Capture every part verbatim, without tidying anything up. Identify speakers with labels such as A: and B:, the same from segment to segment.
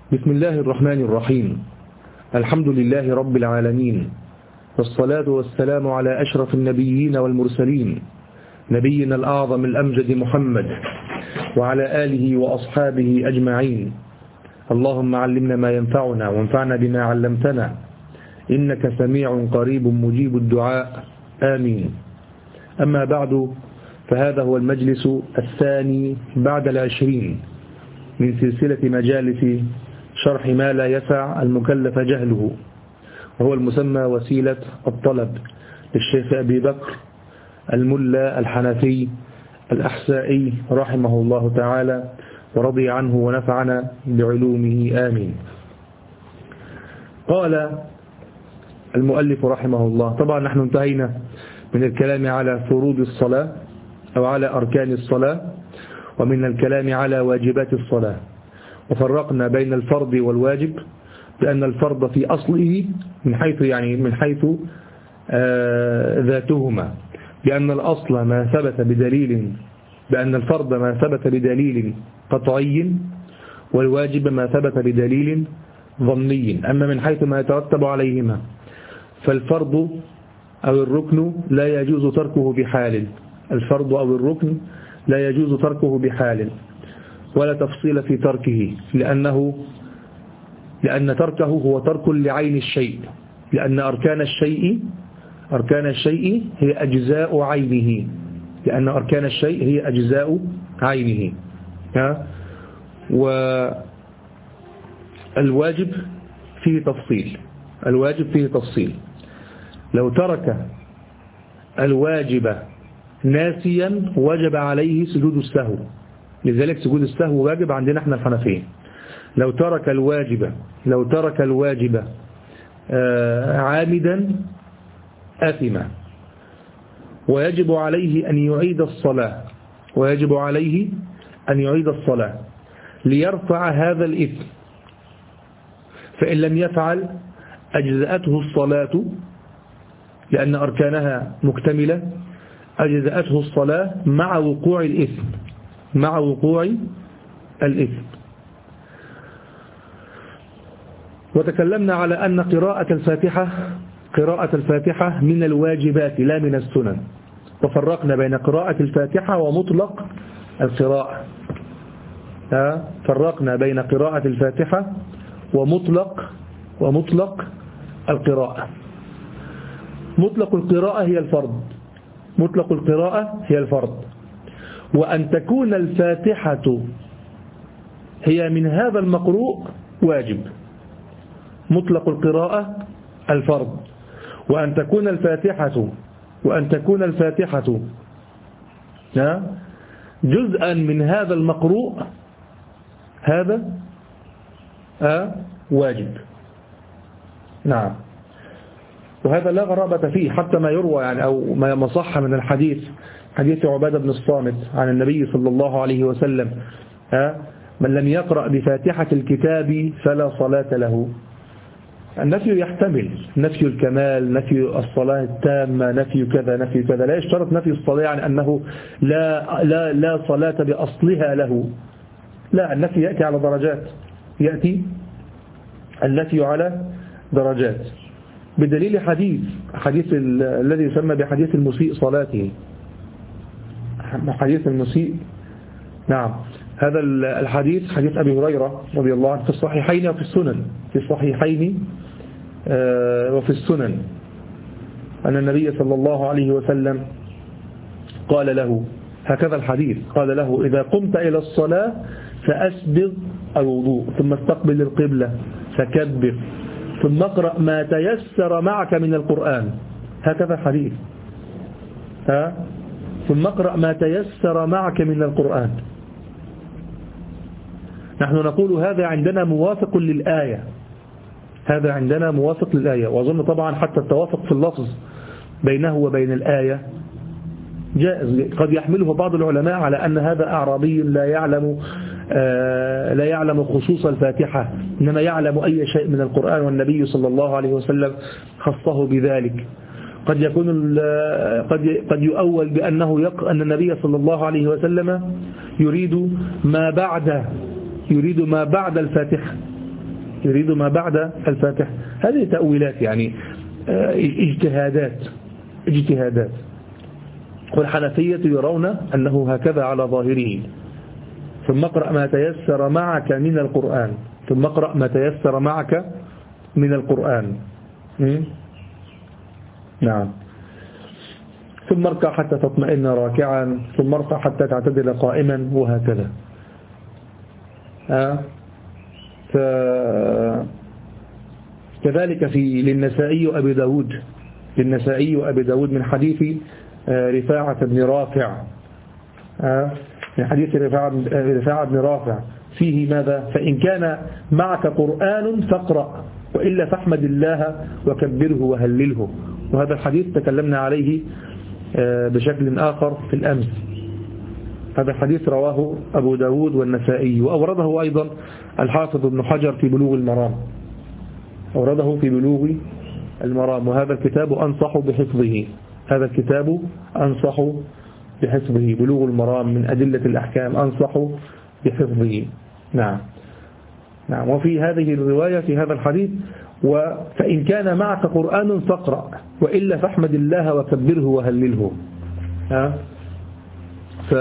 A: بسم الله الرحمن الرحيم. الحمد لله رب العالمين، والصلاة والسلام على أشرف النبيين والمرسلين، نبينا الأعظم الأمجد محمد وعلى آله وأصحابه أجمعين. اللهم علمنا ما ينفعنا وانفعنا بما علمتنا، إنك سميع قريب مجيب الدعاء، آمين. أما بعد، فهذا هو المجلس الثاني بعد العشرين من سلسلة مجالس شرح ما لا يسع المكلف جهله، وهو المسمى وسيلة الطلب للشيخ أبي بكر الملا الحنفي الأحسائي رحمه الله تعالى ورضي عنه ونفعنا بعلومه، آمين. قال المؤلف رحمه الله، طبعا نحن انتهينا من الكلام على فروض الصلاة أو على أركان الصلاة، ومن الكلام على واجبات الصلاة، وفرقنا بين الفرض والواجب بأن الفرض في أصله من حيث يعني من حيث آه ذاتهما، بأن الأصل ما ثبت بدليل، بأن الفرض ما ثبت بدليل قطعي، والواجب ما ثبت بدليل ظني. أما من حيث ما يترتب عليهما، فالفرض أو الركن لا يجوز تركه بحال، الفرض أو الركن لا يجوز تركه بحال ولا تفصيل في تركه، لأنه لأن تركه هو ترك لعين الشيء، لأن أركان الشيء أركان الشيء هي أجزاء عينه، لأن أركان الشيء هي أجزاء عينه. والواجب فيه تفصيل، الواجب فيه تفصيل. لو ترك الواجب ناسيا وجب عليه سجود السهو، لذلك سجود السهو واجب عندنا احنا الحنفية. لو ترك الواجب لو ترك الواجب عامدا آثم، ويجب عليه أن يعيد الصلاة ويجب عليه أن يعيد الصلاة ليرفع هذا الإثم، فإن لم يفعل أجزأته الصلاة لأن أركانها مكتملة، أجزأته الصلاة مع وقوع الإثم مع وقوع الإثم. وتكلمنا على أن قراءة الفاتحة قراءة الفاتحة من الواجبات لا من السنن، وفرقنا بين قراءة الفاتحة ومطلق القراءة. فرقنا بين قراءة الفاتحة ومطلق ومطلق القراءة. مطلق القراءة هي الفرض مطلق القراءة هي الفرض وأن تكون الفاتحة هي من هذا المقروء واجب. مطلق القراءة الفرض، وأن تكون الفاتحة وأن تكون الفاتحة جزءا من هذا المقروء، هذا واجب. نعم، وهذا لا غرابة فيه، حتى ما يروى يعني أو ما صح من الحديث، حديث عبادة بن الصامت عن النبي صلى الله عليه وسلم: من لم يقرأ بفاتحة الكتاب فلا صلاة له. النفي يحتمل نفي الكمال، نفي الصلاة التامة، نفي كذا نفي كذا، لا يشترط نفي الصلاة يعني أنه لا, لا, لا صلاة بأصلها له، لا، النفي يأتي على درجات، يأتي النفي على درجات بدليل حديث حديث الذي يسمى بحديث المسيء صلاته، حديث المسيء. نعم، هذا الحديث حديث أبي هريرة رضي الله عنه في الصحيحين وفي السنن في الصحيحين وفي السنن أن النبي صلى الله عليه وسلم قال له هكذا الحديث، قال له: إذا قمت إلى الصلاة فأسبغ الوضوء، ثم استقبل القبلة فكبر، ثم اقرأ ما تيسر معك من القرآن. هكذا الحديث، ها ثم اقرأ ما تيسر معك من القرآن. نحن نقول هذا عندنا موافق للآية، هذا عندنا موافق للآية، وأظن طبعا حتى التوافق في اللفظ بينه وبين الآية جائز. قد يحمله بعض العلماء على أن هذا أعرابي لا يعلم آه لا يعلم خصوص الفاتحة، إنما يعلم أي شيء من القرآن، والنبي صلى الله عليه وسلم خصه بذلك. قد يكون قد قد يؤول بأنه يق أن النبي صلى الله عليه وسلم يريد ما بعد يريد ما بعد الفاتحة، يريد ما بعد الفاتحة. هذه تأويلات يعني اجتهادات اجتهادات والحنفية يرون أنه هكذا على ظاهره. ثم اقرأ ما تيسر معك من القرآن ثم اقرأ ما تيسر معك من القرآن نعم. ثم اركع حتى تطمئن راكعا ثم ارفع حتى تعتدل قائما وهكذا. ها ف... كذلك في للنسائي وأبي داود للنسائي وأبي داود من حديث رفاعة بن رافع من حديث رفاعة بن رافع فيه ماذا؟ فإن كان معك قرآن فاقرأ وإلا فاحمد الله وكبره وهلله. وهذا الحديث تكلمنا عليه بشكل آخر في الأمس. هذا الحديث رواه أبو داود والنسائي وأورده أيضا الحافظ ابن حجر في بلوغ المرام أورده في بلوغ المرام. وهذا الكتاب أنصح بحفظه هذا الكتاب أنصح بحفظه بلوغ المرام من أدلة الأحكام أنصح بحفظه. نعم نعم. وفي هذه الرواية في هذا الحديث فإن كان معك قرآن فاقرأ وإلا فاحمد الله وكبره وهلله. ها ف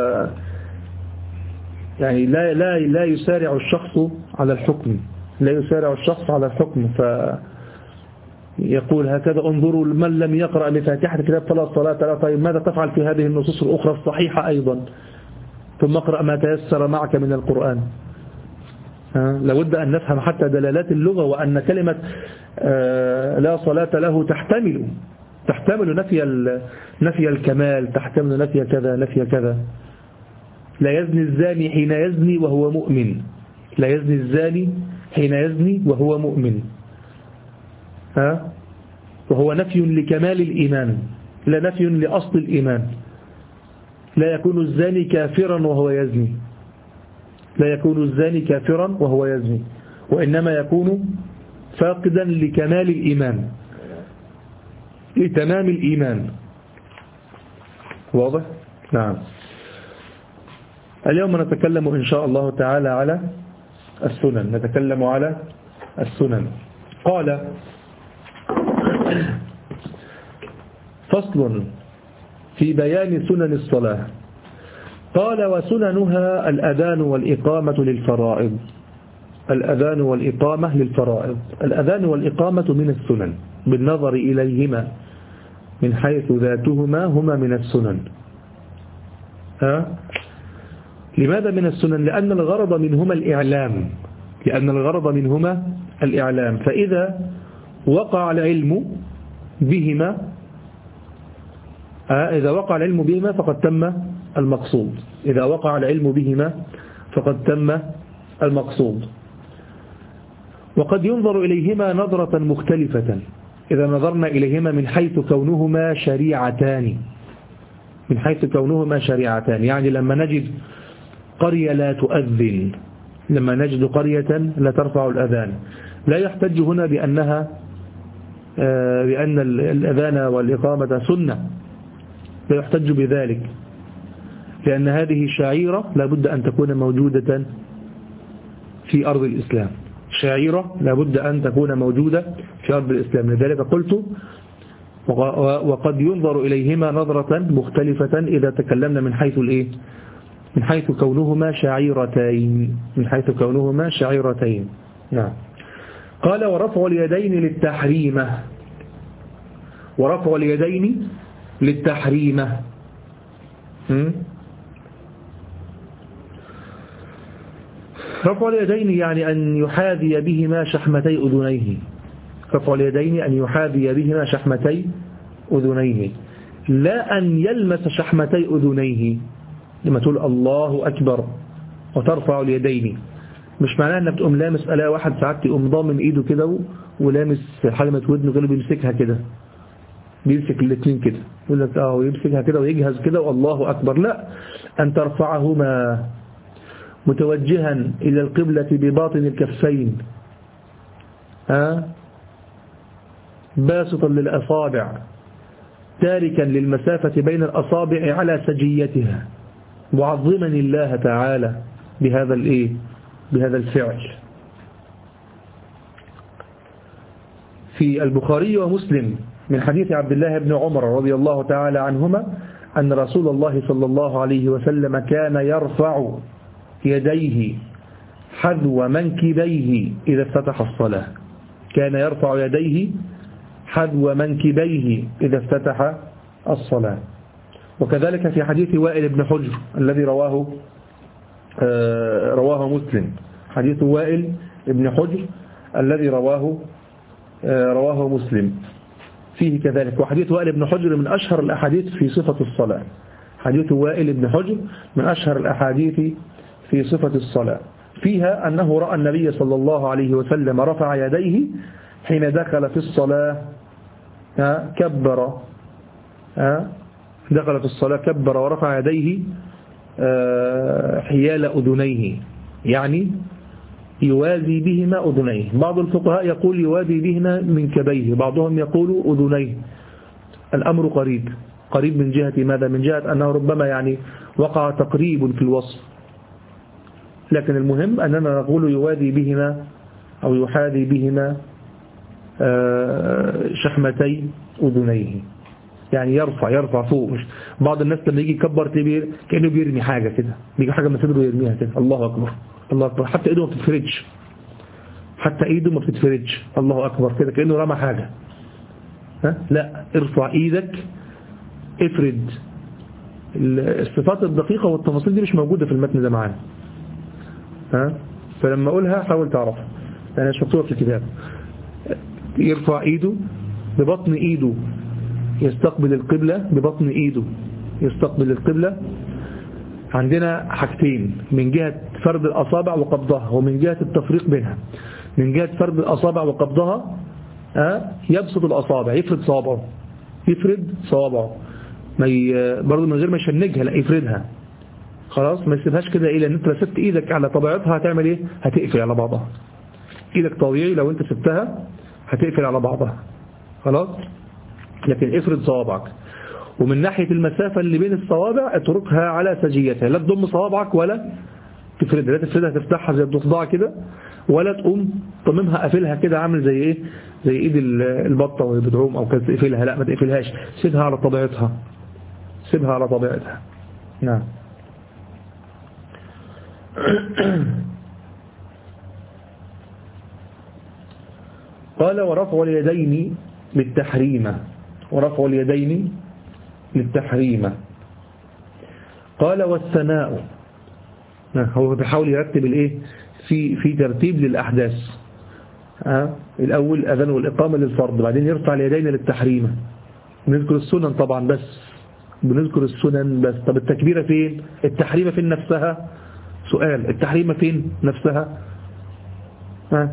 A: يعني لا لا لا يسارع الشخص على الحكم لا يسارع الشخص على الحكم فيقول هكذا انظروا من لم يقرأ بفاتحة الكتاب فلا صلاة له. طيب ماذا تفعل في هذه النصوص الأخرى الصحيحة أيضا؟ ثم اقرأ ما تيسر معك من القرآن. لابد أن نفهم حتى دلالات اللغة وأن كلمة لا صلاة له تحتمل تحتمل نفي نفي الكمال تحتمل نفي كذا نفي كذا. لا يزني الزاني حين يزني وهو مؤمن لا يزني الزاني حين يزني وهو مؤمن. ها وهو نفي لكمال الإيمان لا نفي لأصل الإيمان. لا يكون الزاني كافرا وهو يزني لا يكون الزاني كافرا وهو يزني وإنما يكون فاقدا لكمال الإيمان لتمام الإيمان. واضح؟ نعم. اليوم نتكلم إن شاء الله تعالى على السنن نتكلم على السنن. قال فصل في بيان سنن الصلاة. قال وسننها الأذان والإقامة للفرائض الأذان والإقامة للفرائض. الأذان والإقامة من السنن بالنظر إليهما من حيث ذاتهما هما من السنن. ها لماذا من السنن؟ لأن الغرض منهما الإعلام لأن الغرض منهما الإعلام. فإذا وقع العلم بهما إذا وقع العلم بهما فقد تم المقصود إذا وقع العلم بهما فقد تم المقصود. وقد ينظر إليهما نظرة مختلفة إذا نظرنا إليهما من حيث كونهما شريعتان من حيث كونهما شريعتان. يعني لما نجد قرية لا تؤذن لما نجد قرية لا ترفع الأذان لا يحتج هنا بأنها بأن الأذان والإقامة سنة لا يحتج بذلك لأن هذه شعيرة لابد أن تكون موجودة في أرض الإسلام شعيرة لابد أن تكون موجودة في أرض الإسلام. لذلك قلت وقد ينظر إليهما نظرة مختلفة إذا تكلمنا من حيث الإيه من حيث كونهما شعيرتين من حيث كونهما شعيرتين. نعم. قال ورفع اليدين للتحريمة ورفع اليدين للتحريمة. رفع اليدين يعني أن يحاذي بهما شحمتي أذنيه رفع اليدين أن يحاذي بهما شحمتي أذنيه لا أن يلمس شحمتي أذنيه. لما تقول الله أكبر وترفع اليدين مش معناه أنك تقوم لامس ألا واحد ساعات يقوم ضامن إيده كده ولامس حلمة ودنه غير بيمسكها كده بيمسك الاثنين كده يقول لك اه ويمسكها كده ويجهز كده والله أكبر. لا أن ترفعهما متوجها إلى القبلة بباطن الكفين ها باسطا للأصابع تاركا للمسافة بين الأصابع على سجيتها معظما الله تعالى بهذا الايه بهذا الفعل. في البخاري ومسلم من حديث عبد الله بن عمر رضي الله تعالى عنهما أن رسول الله صلى الله عليه وسلم كان يرفع يديه حذو منكبيه إذا افتتح الصلاة. كان يرفع يديه حذو منكبيه إذا افتتح الصلاة. وكذلك في حديث وائل بن حجر الذي رواه آه رواه مسلم. حديث وائل بن حجر الذي رواه آه رواه مسلم فيه كذلك. وحديث وائل بن حجر من أشهر الأحاديث في صفة الصلاة. حديث وائل بن حجر من أشهر الأحاديث في صفة الصلاة، فيها أنه رأى النبي صلى الله عليه وسلم رفع يديه حين دخل في الصلاة كبر دخل في الصلاة كبر ورفع يديه حيال أذنيه، يعني يوازي بهما أذنيه. بعض الفقهاء يقول يوازي بهما منكبيه، بعضهم يقول أذنيه. الأمر قريب قريب من جهة ماذا؟ من جهة أنه ربما يعني وقع تقريب في الوصف، لكن المهم أننا نقول يوازي بهما أو يحاذي بهما شحمتي أذنيه، يعني يرفع يرفع فوق. مش بعض الناس لما يجي يكبر كأنه بيرمي حاجة كده، بيجي حاجة من صدره يرميها كده، الله أكبر الله أكبر، حتى إيده ما بتتفرجش حتى إيده ما بتتفرجش الله أكبر كده كأنه رمى حاجة. ها؟ لا، ارفع إيدك، افرد. الصفات الدقيقة والتفاصيل دي مش موجودة في المتن ده معانا، ها؟ فلما أقولها حاول تعرفها لأنها مش مكتوبة في الكتاب. يرفع إيده ببطن إيده يستقبل القبلة، ببطن إيده يستقبل القبلة. عندنا حاجتين، من جهة فرد الأصابع وقبضها ومن جهة التفريق بينها. من جهة فرد الأصابع وقبضها ها يبسط الأصابع، يفرد صوابعه يفرد صوابعه ما ي... برضه من غير ما يشنجها، لا يفردها خلاص، ما يسيبهاش كده إيه، لأن أنت لو سبت إيدك على طبيعتها هتعمل إيه؟ هتقفل على بعضها. إيدك طبيعي لو أنت سبتها هتقفل على بعضها خلاص، لكن افرد صوابعك. ومن ناحية المسافة اللي بين الصوابع اتركها على سجيتها، لا تضم صوابعك ولا تفردها، لا تفردها تفتحها زي الضفدعة كده، ولا تقوم تضممها قافلها كده عامل زي ايه، زي ايد البطة وهي بتعوم او كده تقفلها، لا ما تقفلهاش، سيبها على طبيعتها سيبها على طبيعتها. نعم. قال ورفع اليدين للتحريم، ورفع اليدين للتحريم. قال والثناء، هو بيحاول يرتب الايه في في ترتيب للاحداث. ها الاول الاذان والاقامه للفرض، بعدين يرفع اليدين للتحريم. بنذكر السنن طبعا، بس بنذكر السنن بس. طب التكبيره فين؟ التحريمه فين نفسها؟ سؤال، التحريمه فين نفسها؟ ها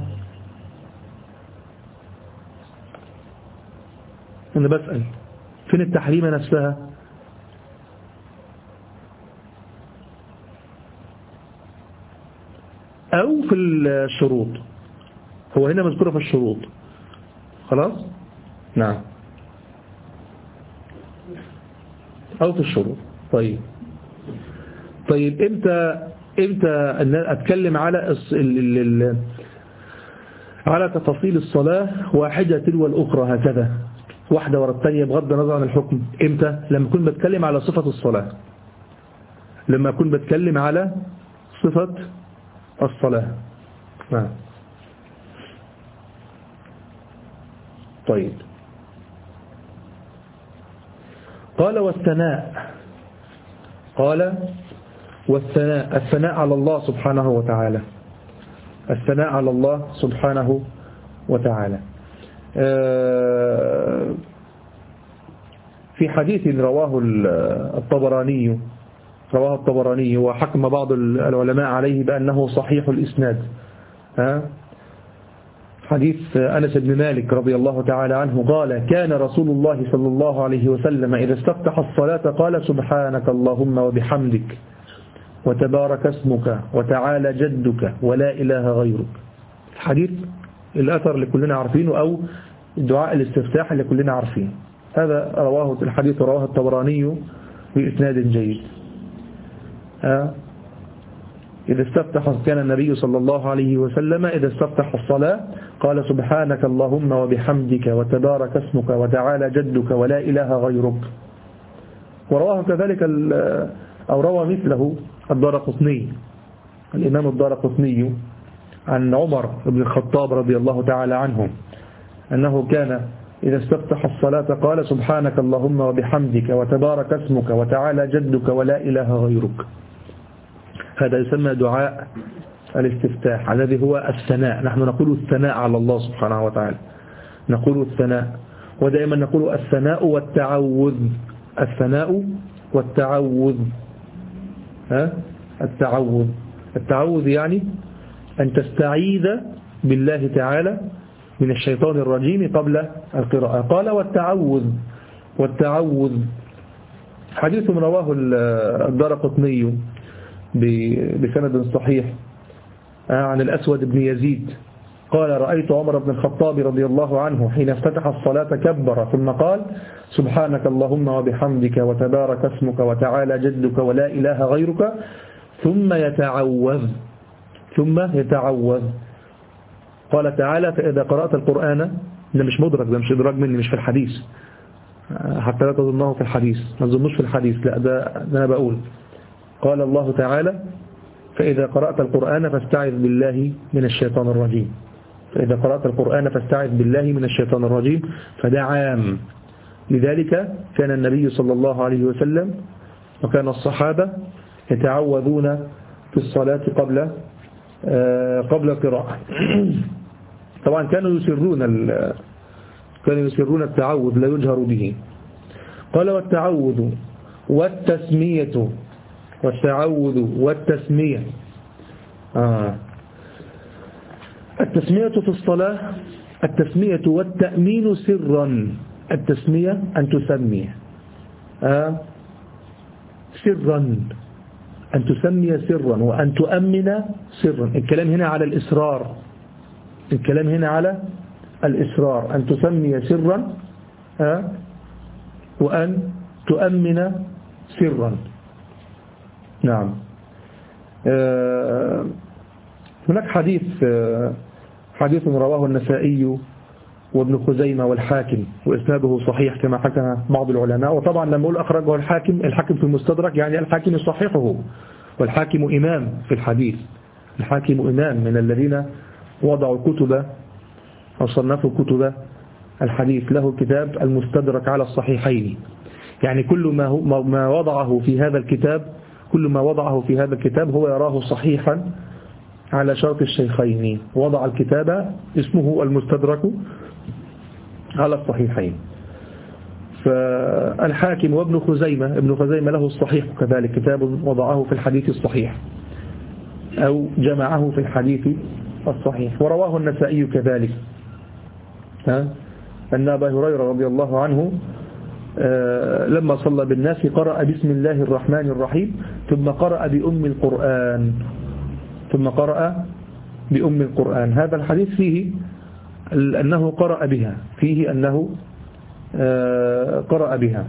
A: أنا بسأل، فين التحريمة نفسها؟ أو في الشروط؟ هو هنا مذكورة في الشروط خلاص؟ نعم، أو في الشروط. طيب طيب إمتى إمتى أن أتكلم على ال ال ال على تفاصيل الصلاة واحدة تلو الأخرى هكذا، واحدة ورا الثانية بغض النظر عن الحكم؟ امتى؟ لما أكون بتكلم على صفة الصلاة، لما أكون بتكلم على صفة الصلاة. نعم. طيب قال والثناء، قال والثناء، الثناء على الله سبحانه وتعالى، الثناء على الله سبحانه وتعالى. في حديث رواه الطبراني رواه الطبراني وحكم بعض العلماء عليه بأنه صحيح الإسناد، حديث أنس بن مالك رضي الله تعالى عنه قال كان رسول الله صلى الله عليه وسلم إذا استفتح الصلاة قال سبحانك اللهم وبحمدك وتبارك اسمك وتعالى جدك ولا إله غيرك. الحديث الأثر اللي كلنا عارفينه، أو الدعاء الاستفتاح اللي كلنا عارفينه، هذا رواه الحديث رواه الطبراني بإسناد جيد. إذا استفتح كان النبي صلى الله عليه وسلم إذا استفتح الصلاة قال سبحانك اللهم وبحمدك وتبارك اسمك وتعالى جدك ولا إله غيرك. ورواه كذلك أو روى مثله الدارقطني الإمام الدارقطني عن عمر بن الخطاب رضي الله تعالى عنه أنه كان إذا استفتح الصلاة قال سبحانك اللهم وبحمدك وتبارك اسمك وتعالى جدك ولا إله غيرك. هذا يسمى دعاء الاستفتاح الذي هو الثناء. نحن نقول الثناء على الله سبحانه وتعالى، نقول الثناء، ودائما نقول الثناء والتعوذ، الثناء والتعوذ. ها؟ التعوذ التعوذ يعني أن تستعيذ بالله تعالى من الشيطان الرجيم قبل القراءة. قال والتعوذ والتعوذ حديث رواه الدارقطني بسند صحيح عن الأسود بن يزيد قال رأيت عمر بن الخطاب رضي الله عنه حين افتتح الصلاة كبر ثم قال سبحانك اللهم وبحمدك وتبارك اسمك وتعالى جدك ولا إله غيرك ثم يتعوذ ثم يتعوذ. قال تعالى فإذا قرأت القرآن، ده مش مدرك، ده مش إدراج مني، مش في الحديث حتى لا تظنه في الحديث، ما تظنوش في الحديث، لا ده, ده أنا بقول. قال الله تعالى فإذا قرأت القرآن فاستعذ بالله من الشيطان الرجيم، فإذا قرأت القرآن فاستعذ بالله من الشيطان الرجيم، فده عام. لذلك كان النبي صلى الله عليه وسلم وكان الصحابة يتعوذون في الصلاة قبل قبل القراءة. طبعا كانوا يسرون كانوا يسرون التعوذ لا يجهر به. قال والتعوذ والتسمية والتعوذ والتسمية آه. التسمية في الصلاة التسمية والتأمين سرا. التسمية أن تسمي آه. سرا، أن تسمي سرا وأن تؤمن سرا. الكلام هنا على الإسرار، الكلام هنا على الإسرار، أن تسمي سرا آه. وأن تؤمن سرا. نعم. آه هناك حديث آه حديث رواه النسائي وابن خزيمة والحاكم وإسناده صحيح كما حكى بعض العلماء. وطبعا لما أقول أخرجه الحاكم، الحاكم في المستدرك يعني الحاكم يصححه، والحاكم إمام في الحديث، الحاكم إمام من الذين وضعوا كتب أو صنفوا كتب الحديث، له كتاب المستدرك على الصحيحين. يعني كل ما, هو ما وضعه في هذا الكتاب كل ما وضعه في هذا الكتاب هو يراه صحيحا على شرط الشيخين. وضع الكتاب اسمه المستدرك على الصحيحين. فالحاكم وابن خزيمة ابن خزيمة له الصحيح كذلك، كتاب وضعه في الحديث الصحيح أو جمعه في الحديث الصحيح. ورواه النسائي كذلك ها أن أبا هريرة رضي الله عنه لما صلى بالناس قرأ بسم الله الرحمن الرحيم ثم قرأ بأم القرآن ثم قرأ بأم القرآن. هذا الحديث فيه أنه قرأ بها، فيه أنه قرأ بها.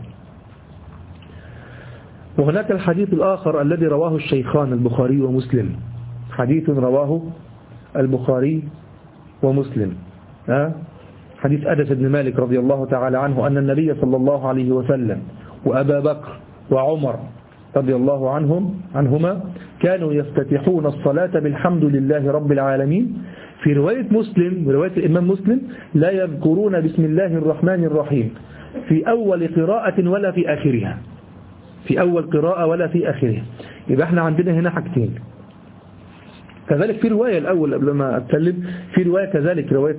A: وهناك الحديث الآخر الذي رواه الشيخان البخاري ومسلم، حديث رواه البخاري ومسلم حديث أنس بن مالك رضي الله تعالى عنه أن النبي صلى الله عليه وسلم وأبا بكر وعمر رضي الله عنهم عنهما كانوا يفتتحون الصلاة بالحمد لله رب العالمين. في رواية مسلم، رواية الإمام مسلم، لا يذكرون بسم الله الرحمن الرحيم في أول قراءة ولا في آخرها، في أول قراءة ولا في آخرها. يبقى احنا عندنا هنا حاجتين. كذلك في رواية الأول قبل ما أتكلم، في رواية كذلك رواية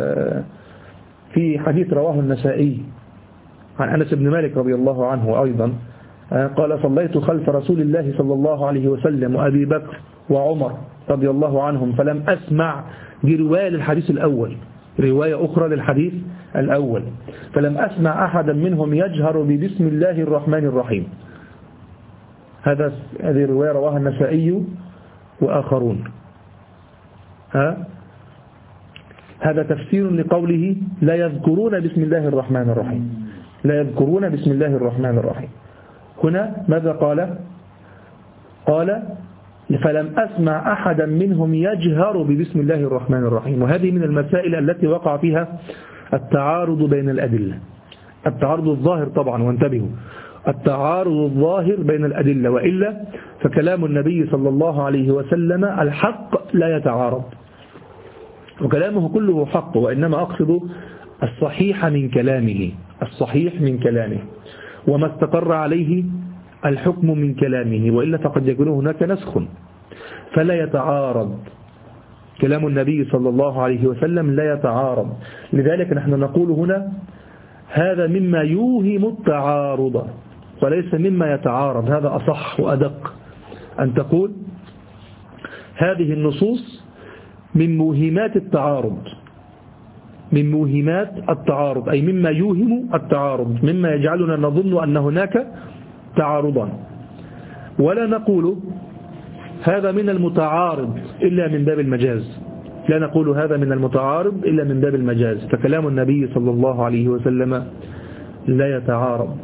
A: في حديث رواه النسائي عن أنس بن مالك رضي الله عنه أيضا قال صليت خلف رسول الله صلى الله عليه وسلم وأبي بكر وعمر رضي الله عنهم فلم أسمع، دي رواية للحديث الأول، رواية أخرى للحديث الأول، فلم أسمع أحدا منهم يجهر ببسم الله الرحمن الرحيم. هذا هذه رواية رواها النسائي وآخرون. ها هذا تفسير لقوله لا يذكرون بسم الله الرحمن الرحيم، لا يذكرون بسم الله الرحمن الرحيم. هنا ماذا قال؟ قال فلم أسمع أحدا منهم يجهر ببسم الله الرحمن الرحيم. وهذه من المسائل التي وقع فيها التعارض بين الأدلة، التعارض الظاهر طبعا، وانتبهوا، التعارض الظاهر بين الأدلة، وإلا فكلام النبي صلى الله عليه وسلم الحق لا يتعارض، وكلامه كله حق، وإنما أقصد الصحيح من كلامه، الصحيح من كلامه، وما استقر عليه الحكم من كلامه، وإلا فقد يكون هناك نسخ فلا يتعارض. كلام النبي صلى الله عليه وسلم لا يتعارض. لذلك نحن نقول هنا هذا مما يوهم التعارض وليس مما يتعارض. هذا أصح وأدق أن تقول هذه النصوص من موهمات التعارض، من موهمات التعارض، أي مما يوهم التعارض، مما يجعلنا نظن أن هناك تعارضا، ولا نقول هذا من المتعارض إلا من باب المجاز، لا نقول هذا من المتعارض إلا من باب المجاز. فكلام النبي صلى الله عليه وسلم لا يتعارض.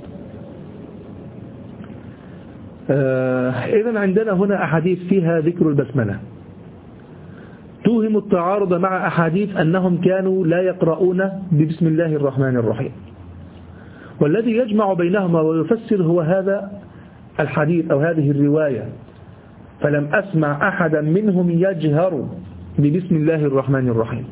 A: آه إذن عندنا هنا أحاديث فيها ذكر البسملة توهم التعارض مع أحاديث أنهم كانوا لا يقرؤون ببسم الله الرحمن الرحيم، والذي يجمع بينهما ويفسر هو هذا الحديث أو هذه الرواية، فلم أسمع أحدا منهم يجهر ببسم الله الرحمن الرحيم،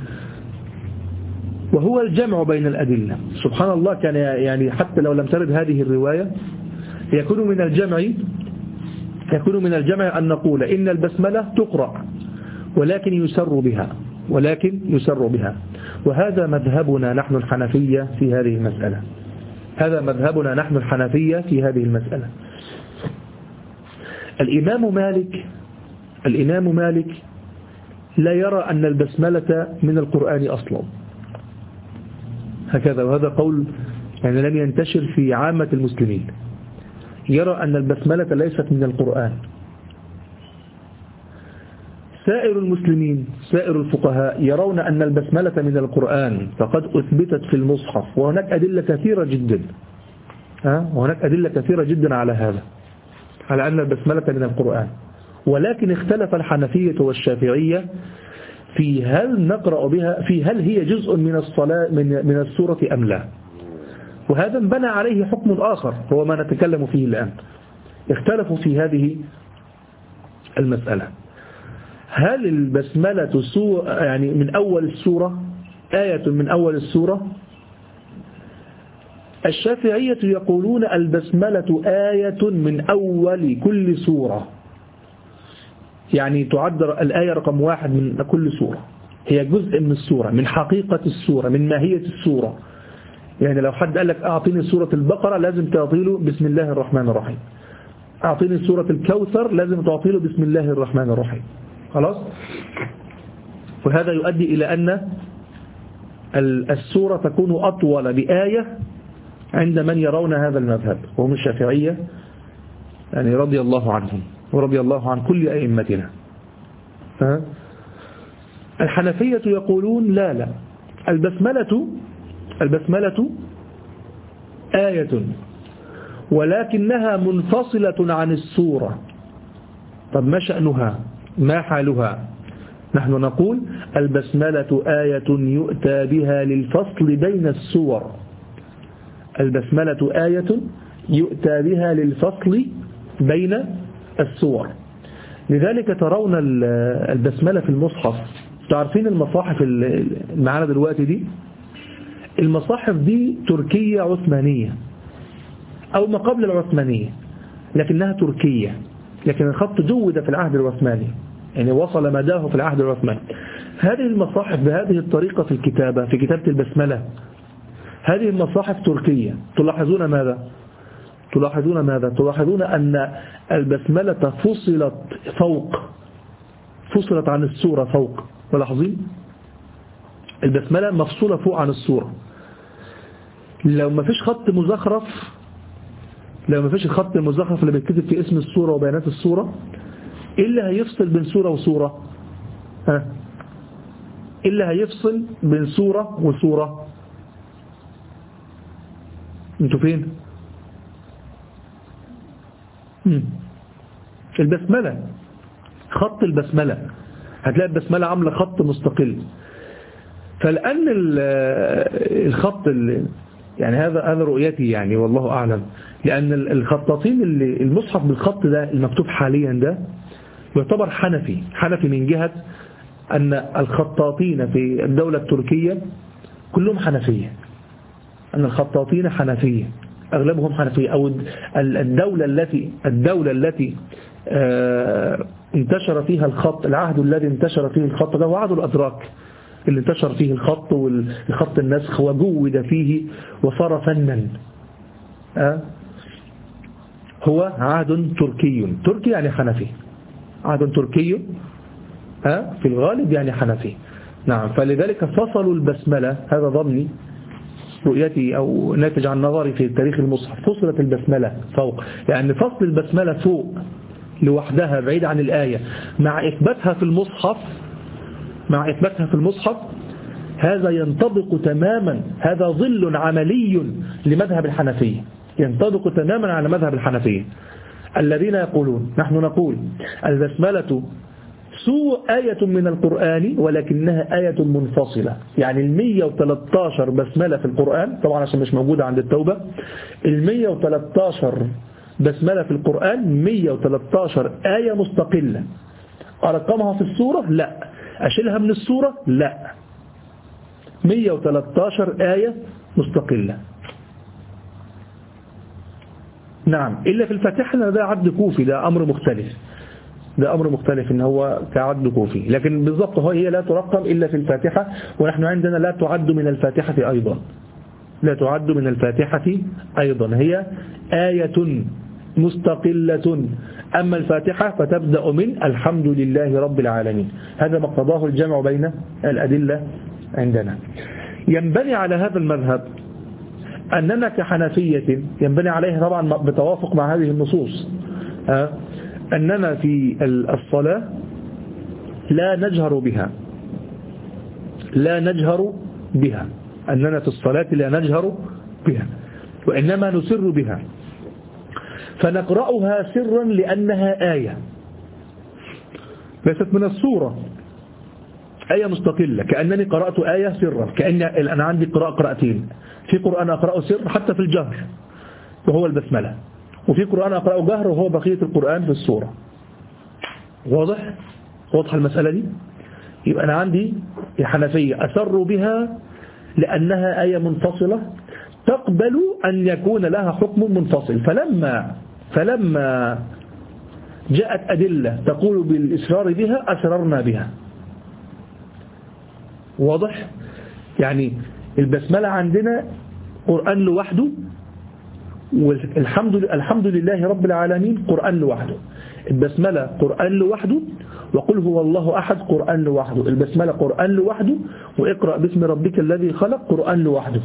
A: وهو الجمع بين الأدلة. سبحان الله، كان يعني حتى لو لم ترد هذه الرواية يكون من الجمع يكون من الجمع أن نقول إن البسملة تقرأ ولكن يسر بها ولكن يسر بها وهذا مذهبنا نحن الحنفية في هذه المسألة. هذا مذهبنا نحن الحنفية في هذه المسألة. الإمام مالك الإمام مالك لا يرى أن البسملة من القرآن أصلا، هكذا، وهذا قول يعني لم ينتشر في عامة المسلمين، يرى أن البسملة ليست من القرآن. سائر المسلمين سائر الفقهاء يرون أن البسملة من القرآن، فقد أثبتت في المصحف، وهناك أدلة كثيرة جدا ها وهناك أدلة كثيرة جدا على هذا، على أن البسملة من القرآن. ولكن اختلف الحنفية والشافعية في هل نقرأ بها، في هل هي جزء من الصلاة من من السورة أم لا، وهذا انبنى عليه حكم آخر هو ما نتكلم فيه الآن. اختلفوا في هذه المسألة، هل البسملة سورة يعني من أول السورة، آية من أول السورة؟ الشافعية يقولون البسملة آية من أول كل سورة، يعني تعد الآية رقم واحد من كل سورة، هي جزء من السورة، من حقيقة السورة، من ماهية السورة. يعني لو حد قال لك أعطيني سورة البقرة لازم تعطيله بسم الله الرحمن الرحيم، أعطيني سورة الكوثر لازم تعطيله بسم الله الرحمن الرحيم، خلاص. وهذا يؤدي إلى أن السورة تكون أطول بآية عند من يرون هذا المذهب وهم الشافعية، يعني رضي الله عنهم ورضي الله عن كل أئمتنا. الحنفية يقولون لا لا البسملة البسملة آية ولكنها منفصلة عن السورة. طب ما شأنها؟ ما حالها؟ نحن نقول البسملة آية يؤتى بها للفصل بين السور، البسملة آية يؤتى بها للفصل بين السور. لذلك ترون البسملة في المصحف. تعرفين المصاحف المعانا دلوقتي دي، المصاحف دي تركية عثمانية أو ما قبل العثمانية، لكنها تركية، لكن الخط جود في العهد العثماني، يعني وصل مداه في العهد العثماني. هذه المصاحف بهذه الطريقة في الكتابة، في كتابة البسملة، هذه المصاحف تركية. تلاحظون ماذا؟ تلاحظون ماذا؟ تلاحظون أن البسملة فصلت فوق، فصلت عن السورة فوق، ملاحظين؟ البسملة مفصولة فوق عن السورة. لو ما فيش خط مزخرف، لو ما فيش الخط المزخرف اللي بيتكتب في اسم السورة وبيانات السورة، إيه اللي هيفصل بين سورة وسورة؟ ها؟ إيه اللي هيفصل بين سورة وسورة؟ انتوا فين؟ مم. البسملة خط البسملة، هتلاقي البسملة عاملة خط مستقل. فالآن الخط يعني هذا هذا رؤيتي يعني والله أعلم، لأن الخطاطين اللي المصحف بالخط ده المكتوب حاليا ده يعتبر حنفي حنفي من جهة أن الخطاطين في الدولة التركية كلهم حنفية، أن الخطاطين حنفية أغلبهم حنفية، أو الدولة التي الدولة التي انتشر فيها الخط، العهد الذي انتشر فيه الخط ده هو عهد الأتراك اللي انتشر فيه الخط والخط النسخ وجود فيه وصار فنا. هو عهد تركي، تركي يعني حنفي، عهد تركي في الغالب يعني حنفي. نعم، فلذلك فصلوا البسملة، هذا ظني رؤيتي أو ناتج عن نظري في تاريخ المصحف، فصلت البسملة فوق، يعني فصل البسملة فوق لوحدها بعيد عن الآية مع إثباتها في المصحف مع إثباتها في المصحف هذا ينطبق تماما، هذا ظل عملي لمذهب الحنفية، ينطبق تماما على مذهب الحنفية الذين يقولون، نحن نقول البسملة سوء آية من القرآن ولكنها آية منفصلة. يعني المية وتلتاشر بسملة في القرآن، طبعا عشان مش موجودة عند التوبة، المية وتلتاشر بسملة في القرآن مية وتلتاشر آية مستقلة. أرقمها في السورة؟ لا. أشيلها من السورة؟ لا. مية وتلتاشر آية مستقلة. نعم، إلا في الفاتحة ده عد كوفي، ده أمر مختلف، ده أمر مختلف إن هو كعد كوفي، لكن بالضبط هو هي لا ترقم إلا في الفاتحة، ونحن عندنا لا تعد من الفاتحة أيضا، لا تعد من الفاتحة أيضا، هي آية مستقلة. أما الفاتحة فتبدأ من الحمد لله رب العالمين. هذا ما اقتضاه الجمع بين الأدلة عندنا. ينبني على هذا المذهب أننا كحنفية ينبني عليه طبعا بتوافق مع هذه النصوص أننا في الصلاة لا نجهر بها لا نجهر بها أننا في الصلاة لا نجهر بها وإنما نسر بها، فنقرأها سرا لأنها آية ليست من السورة، آية مستقلة، كأنني قرأت آية سرا، كأن أنا عندي قراءة قراءتين، في قرآن أقرأه سر حتى في الجهر وهو البسملة، وفي قرآن أقرأه جهر وهو بقية القرآن في السورة. واضح؟ واضح المسألة دي؟ يبقى أنا عندي الحنفية أسر بها لأنها آية منفصلة تقبل أن يكون لها حكم منفصل، فلما فلما جاءت أدلة تقول بالإسرار بها أسررنا بها. واضح؟ يعني البسملة عندنا قرآن لوحده، والحمد الحمد لله رب العالمين قرآن لوحده، البسملة قرآن لوحده، وقل هو الله أحد قرآن لوحده، البسملة قرآن لوحده، وإقرأ باسم ربك الذي خلق قرآن لوحده.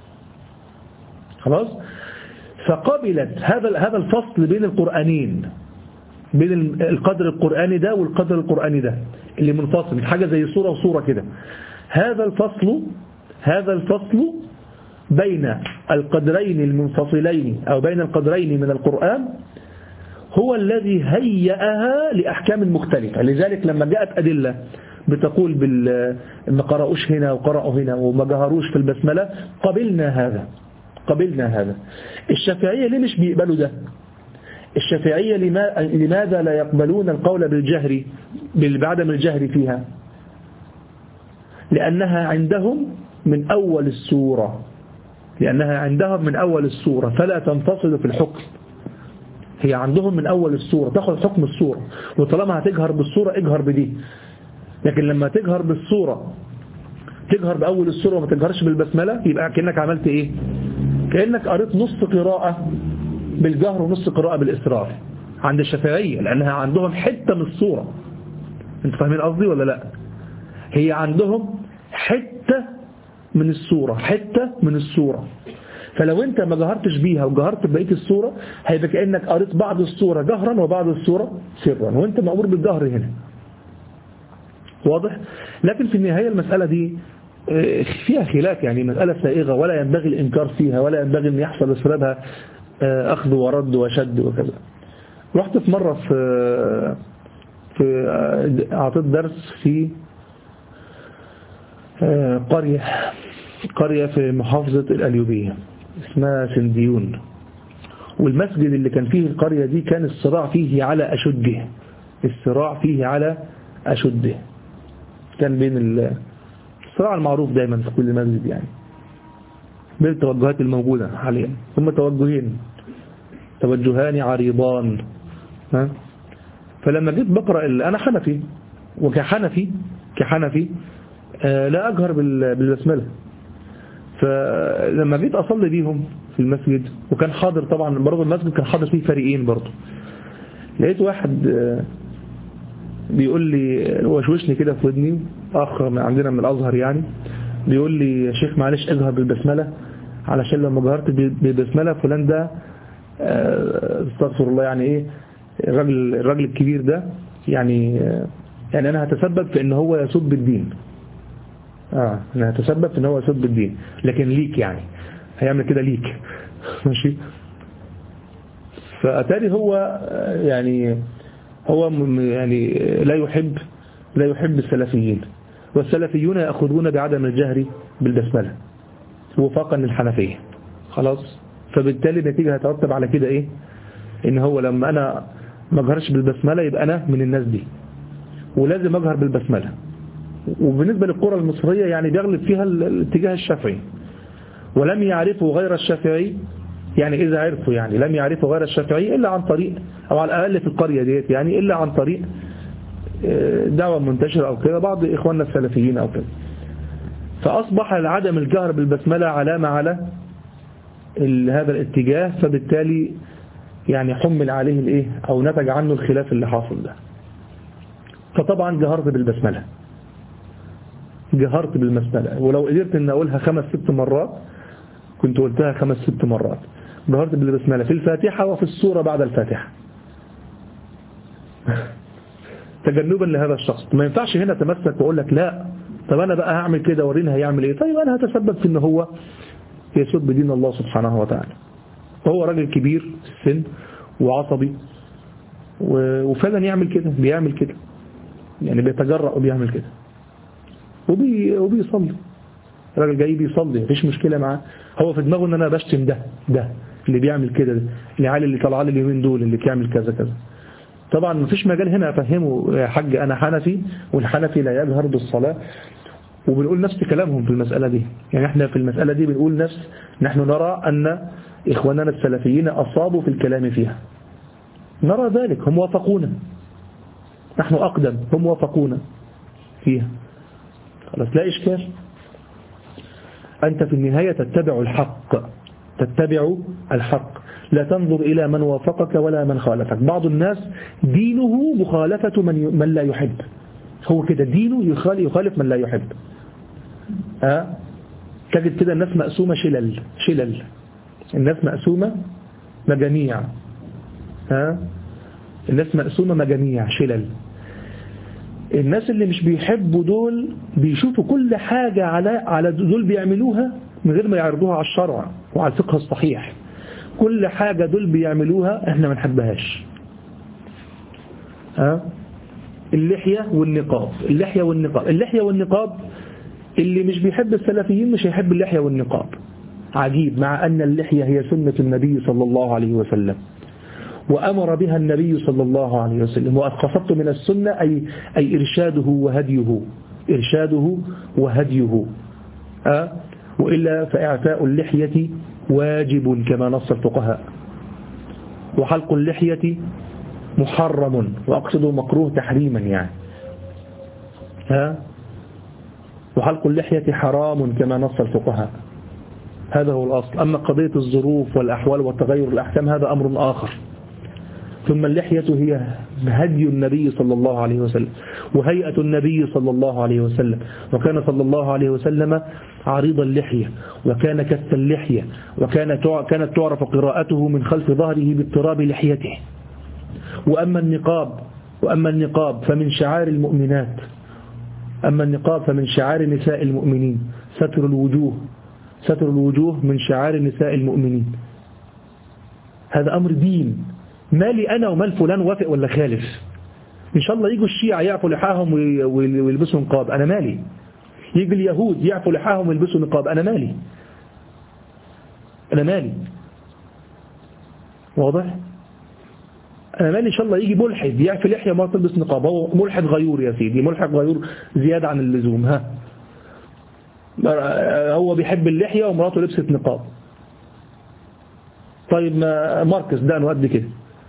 A: خلاص؟ فقبلت هذا هذا الفصل بين القرآنين، بين القدر القرآني ده والقدر القرآني ده اللي منفصل، حاجة زي صورة وصورة كده. هذا الفصل هذا الفصل بين القدرين المنفصلين أو بين القدرين من القرآن هو الذي هيئها لأحكام مختلفة. لذلك لما جاءت أدلة بتقول بال ما قرأوش هنا وقرأوا هنا وما جهروش في البسملة، قبلنا هذا قبلنا هذا. الشافعية ليه مش بيقبلوا ده؟ الشافعية لماذا لا يقبلون القول بالجهر بعدم الجهر فيها؟ لأنها عندهم من أول السورة لأنها عندهم من أول السورة فلا تنفصل في الحكم. هي عندهم من أول السورة تأخذ حكم السورة، وطالما هتجهر بالسورة اجهر بدي. لكن لما تجهر بالسورة تجهر بأول السورة وما تجهرش بالبسملة، يبقى كأنك عملت إيه؟ كأنك قريت نص قراءة بالجهر ونص قراءة بالإسرار عند الشافعية، لأنها عندهم حتة من السورة. انت فاهمين قصدي ولا لا؟ هي عندهم حتة من السورة حتة من السورة فلو انت ما جهرتش بيها وجهرت ببقية السورة هيبقى كأنك قريت بعض السورة جهرا وبعض السورة سرا، وانت مأمور بالجهر هنا. واضح؟ لكن في النهاية المسألة دي فيها خلاف، يعني مسألة سائغة ولا ينبغي الإنكار فيها ولا ينبغي أن يحصل بسببها أخذ ورد وشد وكذا. رحت في مرة في في أعطيت درس في قرية قرية في محافظة الأليوبية اسمها سنديون، والمسجد اللي كان فيه القرية دي كان الصراع فيه على أشده الصراع فيه على أشده كان بين الصراع المعروف دايما في كل مسجد يعني بين التوجهات الموجودة حاليا. هم توجهين توجهان عريضان. ها؟ فلما جيت بقرأ أنا حنفي وكحنفي كحنفي آه لا أجهر بالبسملة، فلما جيت أصلي بيهم في المسجد وكان حاضر طبعا برضه المسجد كان حاضر فيه فريقين برضه، لقيت واحد آه بيقول لي وشوشني كده في ودني أخ من عندنا من الأزهر يعني بيقول لي يا شيخ معلش أجهر بالبسملة علشان لما جهرت بالبسملة فلان ده استغفر الله يعني ايه الراجل الراجل الكبير ده يعني يعني انا هتسبب في ان هو يسب الدين. اه انا هتسبب في ان هو يسب الدين لكن ليك يعني هيعمل كده ليك ماشي. فاتاري هو يعني هو يعني لا يحب لا يحب السلفيين، والسلفيون يأخذون بعدم الجهر بالبسملة وفاقا للحنفية خلاص. فبالتالي النتيجة هترتب على كده ايه ان هو لما انا ما اجهرش بالبسملة يبقى انا من الناس دي ولازم اجهر بالبسملة. وبالنسبة للقرى المصرية يعني بيغلب فيها الاتجاه الشافعي، ولم يعرفوا غير الشافعي يعني اذا عرفوا يعني لم يعرفوا غير الشافعي الا عن طريق او على الاقل في القرية ديت يعني الا عن طريق دعوة منتشرة او كده بعض اخواننا السلفيين او كده. فاصبح عدم الجهر بالبسملة علامة على هذا الاتجاه، فبالتالي يعني حمل عليه الايه او نتج عنه الخلاف اللي حاصل ده. فطبعا جهرت بالبسملة جهرت بالبسملة ولو قدرت ان اقولها خمس ست مرات كنت قلتها خمس ست مرات. جهرت بالبسملة في الفاتحة وفي السورة بعد الفاتحة تجنبا لهذا الشخص. ما ينفعش هنا تمسك واقول لك لا طب انا بقى هعمل كده ورينا هيعمل ايه. طيب انا هتسبب في ان هو يسب دين الله سبحانه وتعالى. وهو راجل كبير في السن وعصبي وفعلا يعمل كده بيعمل كده يعني بيتجرأ وبيعمل كده وبي وبيصلي. راجل جاي بيصلي مفيش مشكلة معاه، هو في دماغه ان انا بشتم ده ده اللي بيعمل كده العيال اللي طالعه لي اليومين دول اللي بيعمل كذا كذا. طبعا مفيش مجال هنا افهمه يا حاج انا حنفي والحنفي لا يجهر بالصلاة، وبنقول نفس كلامهم في المسألة دي. يعني احنا في المسألة دي بنقول نفس نحن نرى أن إخواننا السلفيين أصابوا في الكلام فيها، نرى ذلك هم وافقونا، نحن أقدم هم وافقونا فيها خلاص لا إشكال. أنت في النهاية تتبع الحق تتبع الحق لا تنظر إلى من وافقك ولا من خالفك. بعض الناس دينه مخالفة من, من لا يحب، هو كده دينه يخالف من لا يحب. أه؟ تجد كده الناس مقسومة شلل شلل الناس مقسومة مجاميع. أه؟ الناس مقسومة مجاميع شلل. الناس اللي مش بيحبوا دول بيشوفوا كل حاجة على على دول بيعملوها من غير ما يعرضوها على الشرع وعلى الفقه الصحيح. كل حاجة دول بيعملوها احنا ما نحبهاش. أه؟ اللحية والنقاب اللحية والنقاب اللحية والنقاب اللي مش بيحب السلفيين مش هيحب اللحية والنقاب. عجيب، مع أن اللحية هي سنة النبي صلى الله عليه وسلم وأمر بها النبي صلى الله عليه وسلم، وقصدت من السنة أي, أي إرشاده وهديه إرشاده وهديه أه؟ وإلا فإعفاء اللحية واجب كما نص الفقهاء، وحلق اللحية محرم وأقصد مكروه تحريما يعني ها، وحلق اللحية حرام كما نص الفقهاء. هذا هو الأصل. أما قضية الظروف والأحوال وتغير الأحكام هذا أمر آخر. ثم اللحية هي هدي النبي صلى الله عليه وسلم وهيئة النبي صلى الله عليه وسلم، وكان صلى الله عليه وسلم عريض اللحية وكان كث اللحية وكان كانت تعرف قراءته من خلف ظهره باضطراب لحيته. وأما النقاب وأما النقاب فمن شعار المؤمنات أما النقاب فمن شعار نساء المؤمنين. ستر الوجوه ستر الوجوه من شعار نساء المؤمنين. هذا أمر دين، ما لي أنا وما فلان وافق ولا خالف. إن شاء الله يجوا الشيعة يعفوا لحاهم ويلبسوا نقاب، أنا مالي. يجي اليهود يعفوا لحاهم ويلبسوا نقاب، أنا مالي أنا مالي واضح؟ أنا مالي. إن شاء الله يجي ملحد يعفي لحية ما تلبس نقاب، هو ملحد غيور يا سيدي، ملحد غيور زيادة عن اللزوم. ها هو بيحب اللحية ومراته لبست نقاب. طيب ما ماركس ده أنا قد كده،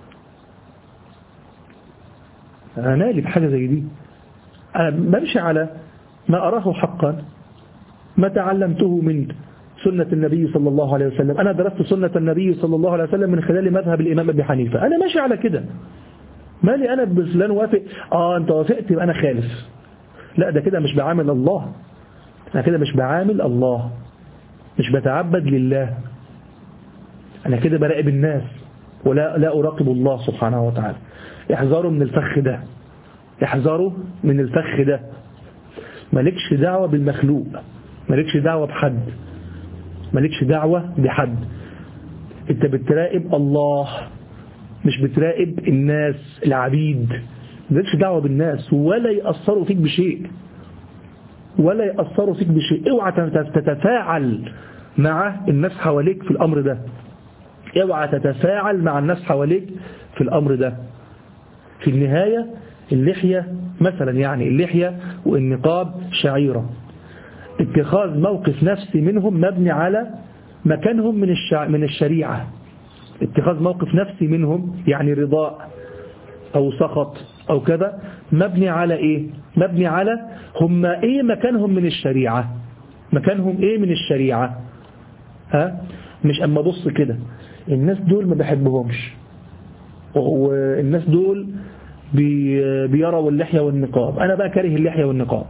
A: أنا مالي بحاجة زي دي. أنا بمشي على ما أراه حقا، ما تعلمته من سنة النبي صلى الله عليه وسلم. أنا درست سنة النبي صلى الله عليه وسلم من خلال مذهب الإمام أبي حنيفة، أنا ماشي على كده. مالي أنا بفلان وافق، آه أنت وافقت يبقى أنا خالف. لا ده كده مش بعامل الله، أنا كده مش بعامل الله، مش بتعبد لله، أنا كده براقب الناس ولا لا أراقب الله سبحانه وتعالى. احذروا من الفخ ده، احذروا من الفخ ده. مالكش دعوة بالمخلوق، مالكش دعوة بحد، مالكش دعوة بحد. انت بتراقب الله، مش بتراقب الناس العبيد. مالكش دعوة بالناس ولا يأثروا فيك بشيء، ولا يأثروا فيك بشيء. اوعى تتفاعل مع الناس حواليك في الأمر ده، اوعى تتفاعل مع الناس حواليك في الأمر ده. في النهاية اللحية مثلا، يعني اللحية والنقاب شعيرة. اتخاذ موقف نفسي منهم مبني على مكانهم من الشع... من الشريعة. اتخاذ موقف نفسي منهم يعني رضاء أو سخط أو كذا، مبني على إيه؟ مبني على هم إيه مكانهم من الشريعة، مكانهم إيه من الشريعة. ها؟ مش أما بص كده الناس دول ما بحبهمش، والناس دول بي... بيروا اللحية والنقاب، أنا بقى كاره اللحية والنقاب.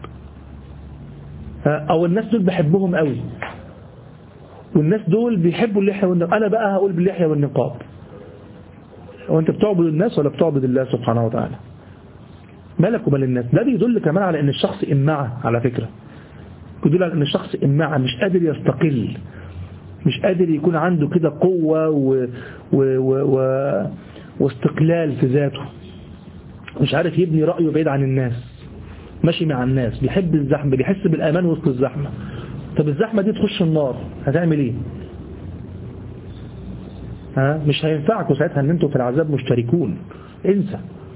A: أو الناس دول بحبهم قوي والناس دول بيحبوا اللحية والنقاب، أنا بقى هقول باللحية والنقاب. وأنت بتعبد الناس ولا بتعبد الله سبحانه وتعالى؟ مالك ومال الناس؟ ده بيدل كمان على أن الشخص إمعة، على فكرة بيدل على أن الشخص إمعة، مش قادر يستقل، مش قادر يكون عنده كده قوة و... و... و... و... واستقلال في ذاته، مش عارف يبني رأيه بعيد عن الناس، ماشي مع الناس، بيحب الزحمة، بيحس بالأمان وسط الزحمة. طب الزحمة دي تخش النار هتعمل ايه؟ ها؟ مش هينفعكم ساعتها ان انتوا في العذاب مشتركون، انسى.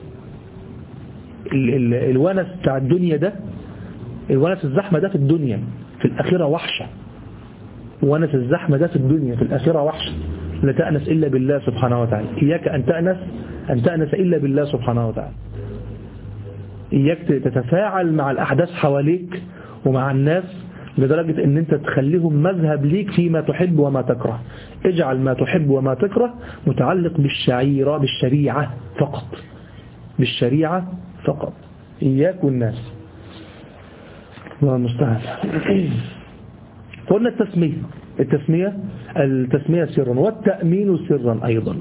A: ال ال الونس بتاع الدنيا ده، الونس الزحمة ده في الدنيا، في الآخرة وحشة. ونس الزحمة ده في الدنيا، في الآخرة وحشة. لا تأنس إلا بالله سبحانه وتعالى. إياك أن تأنس أن تأنس إلا بالله سبحانه وتعالى. إياك تتفاعل مع الأحداث حواليك ومع الناس لدرجة أن أنت تخليهم مذهب ليك فيما تحب وما تكره. اجعل ما تحب وما تكره متعلق بالشعيرة، بالشريعة فقط، بالشريعة فقط. إياك والناس. الله المستعان. قلنا التسمية، التسمية التسمية سرا، والتأمين سرا أيضا،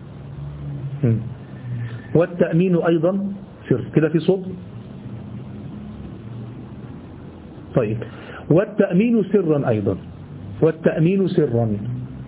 A: والتأمين أيضا سر. كده في صوت؟ طيب. والتأمين سرا أيضا، والتأمين سرا،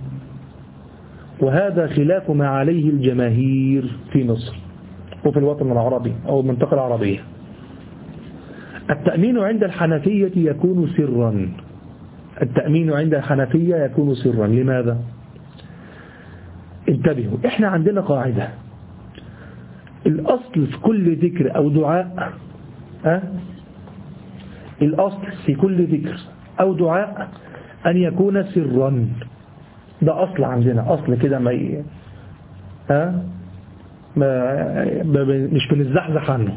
A: وهذا خلاف ما عليه الجماهير في مصر وفي الوطن العربي أو المنطقة العربية. التأمين عند الحنفية يكون سرا، التأمين عند الحنفية يكون سرا. لماذا؟ انتبهوا، احنا عندنا قاعدة، الأصل في كل ذكر أو دعاء أه؟ الأصل في كل ذكر أو دعاء أن يكون سرا. ده أصل عندنا، أصل كده ما ي... أه؟ ما... مش بنزحزح عنه.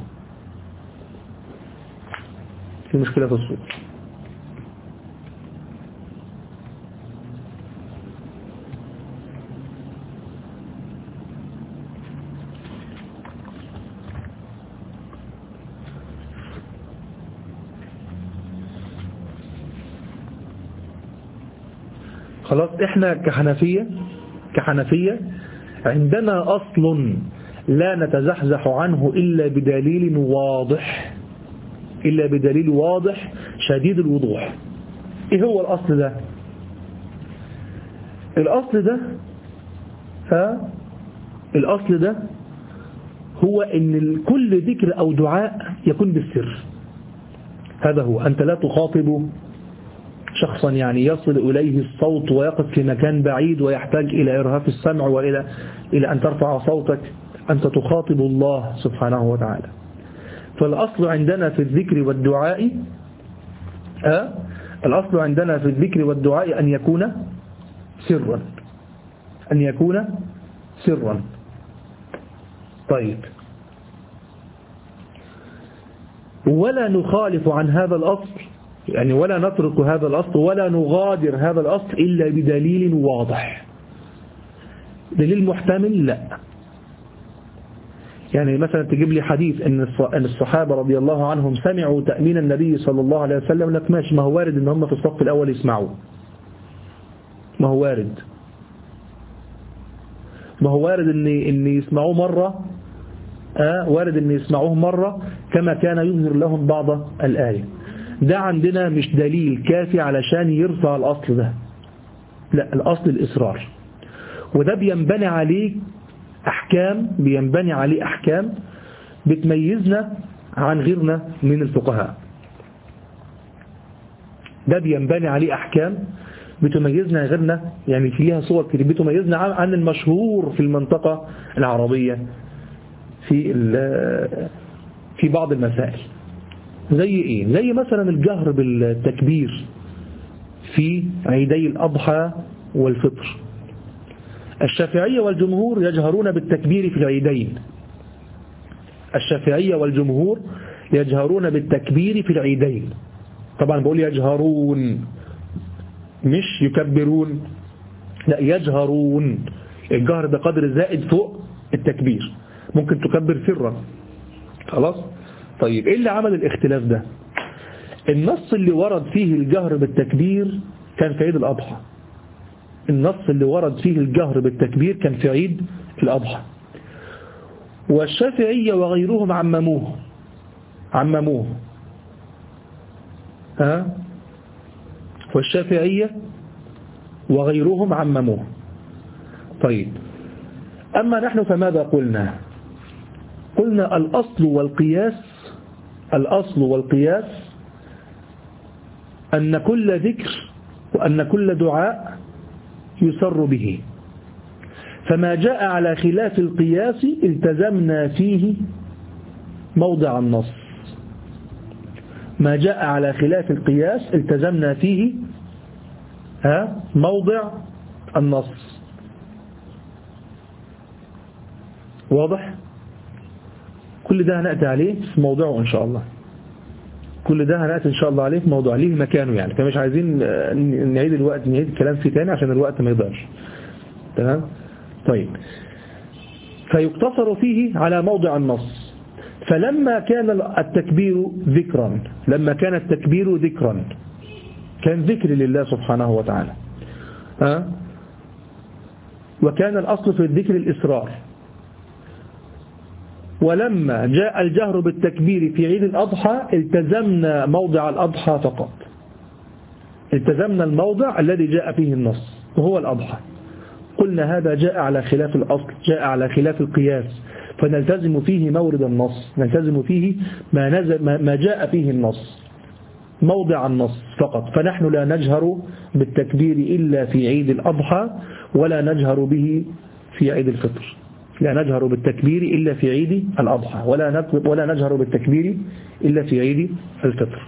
A: في مشكلة في الصوت. خلاص، احنا كحنفية كحنفية عندنا أصل لا نتزحزح عنه إلا بدليل واضح، إلا بدليل واضح شديد الوضوح. إيه هو الأصل ده؟ الأصل ده ها الأصل ده هو أن كل ذكر أو دعاء يكون بالسر. هذا هو، أنت لا تخاطب شخصا يعني يصل إليه الصوت ويقف في مكان بعيد ويحتاج إلى إرهاف السمع وإلى إلى أن ترفع صوتك. أنت تخاطب الله سبحانه وتعالى. فالأصل عندنا في الذكر والدعاء أه؟ الأصل عندنا في الذكر والدعاء أن يكون سرا، أن يكون سرا. طيب، ولا نخالف عن هذا الأصل، يعني ولا نترك هذا الأصل ولا نغادر هذا الأصل إلا بدليل واضح. دليل محتمل لا. يعني مثلا تجيب لي حديث أن الصحابة رضي الله عنهم سمعوا تأمين النبي صلى الله عليه وسلم، لك ماشي، ما هو وارد أن هم في الصف الأول يسمعوا، ما هو وارد ما هو وارد أن, إن يسمعوه مرة، آه وارد أن يسمعوه مرة كما كان يظهر لهم بعض الآية. ده عندنا مش دليل كافي علشان يرفع الأصل ده، لا، الأصل الإصرار. وده بينبني عليه أحكام بينبني عليه أحكام بتميزنا عن غيرنا من الفقهاء. ده بينبني عليه أحكام بتميزنا غيرنا، يعني فيها صور كتير بتميزنا عن المشهور في المنطقة العربية في في بعض المسائل. زي إيه؟ زي مثلا الجهر بالتكبير في عيدي الأضحى والفطر. الشافعية والجمهور يجهرون بالتكبير في العيدين. الشافعية والجمهور يجهرون بالتكبير في العيدين. طبعا بقول يجهرون مش يكبرون، لا، يجهرون. الجهر ده قدر زائد فوق التكبير، ممكن تكبر سرا. خلاص. طيب ايه اللي عمل الاختلاف ده؟ النص اللي ورد فيه الجهر بالتكبير كان في عيد الأضحى. النص اللي ورد فيه الجهر بالتكبير كان في عيد الأضحى. والشافعية وغيرهم عمموه عمموه ها والشافعية وغيرهم عمموه. طيب، أما نحن فماذا قلنا؟ قلنا الأصل والقياس الأصل والقياس أن كل ذكر وأن كل دعاء يسر به، فما جاء على خلاف القياس التزمنا فيه موضع النص. ما جاء على خلاف القياس التزمنا فيه ها موضع النص. واضح؟ كل ده هنأتي عليه في موضوعه إن شاء الله. كل ده هنأتي إن شاء الله عليه في موضوع ليه مكانه، يعني فمش عايزين نعيد الوقت نعيد الكلام فيه تاني عشان الوقت ما يضيعش. تمام؟ طيب، فيقتصر فيه على موضع النص. فلما كان التكبير ذكرا لما كان التكبير ذكرا كان ذكر لله سبحانه وتعالى، أه؟ وكان الأصل في الذكر الإسرار. ولما جاء الجهر بالتكبير في عيد الأضحى التزمنا موضع الأضحى فقط، التزمنا الموضع الذي جاء فيه النص وهو الأضحى. قلنا هذا جاء على خلاف الأصل، جاء على خلاف القياس، فنلتزم فيه مورد النص، نلتزم فيه ما, نزل ما جاء فيه النص، موضع النص فقط. فنحن لا نجهر بالتكبير إلا في عيد الأضحى ولا نجهر به في عيد الفطر. لا نجهر بالتكبير إلا في عيد الأضحى ولا ولا نجهر بالتكبير إلا في عيد الفطر.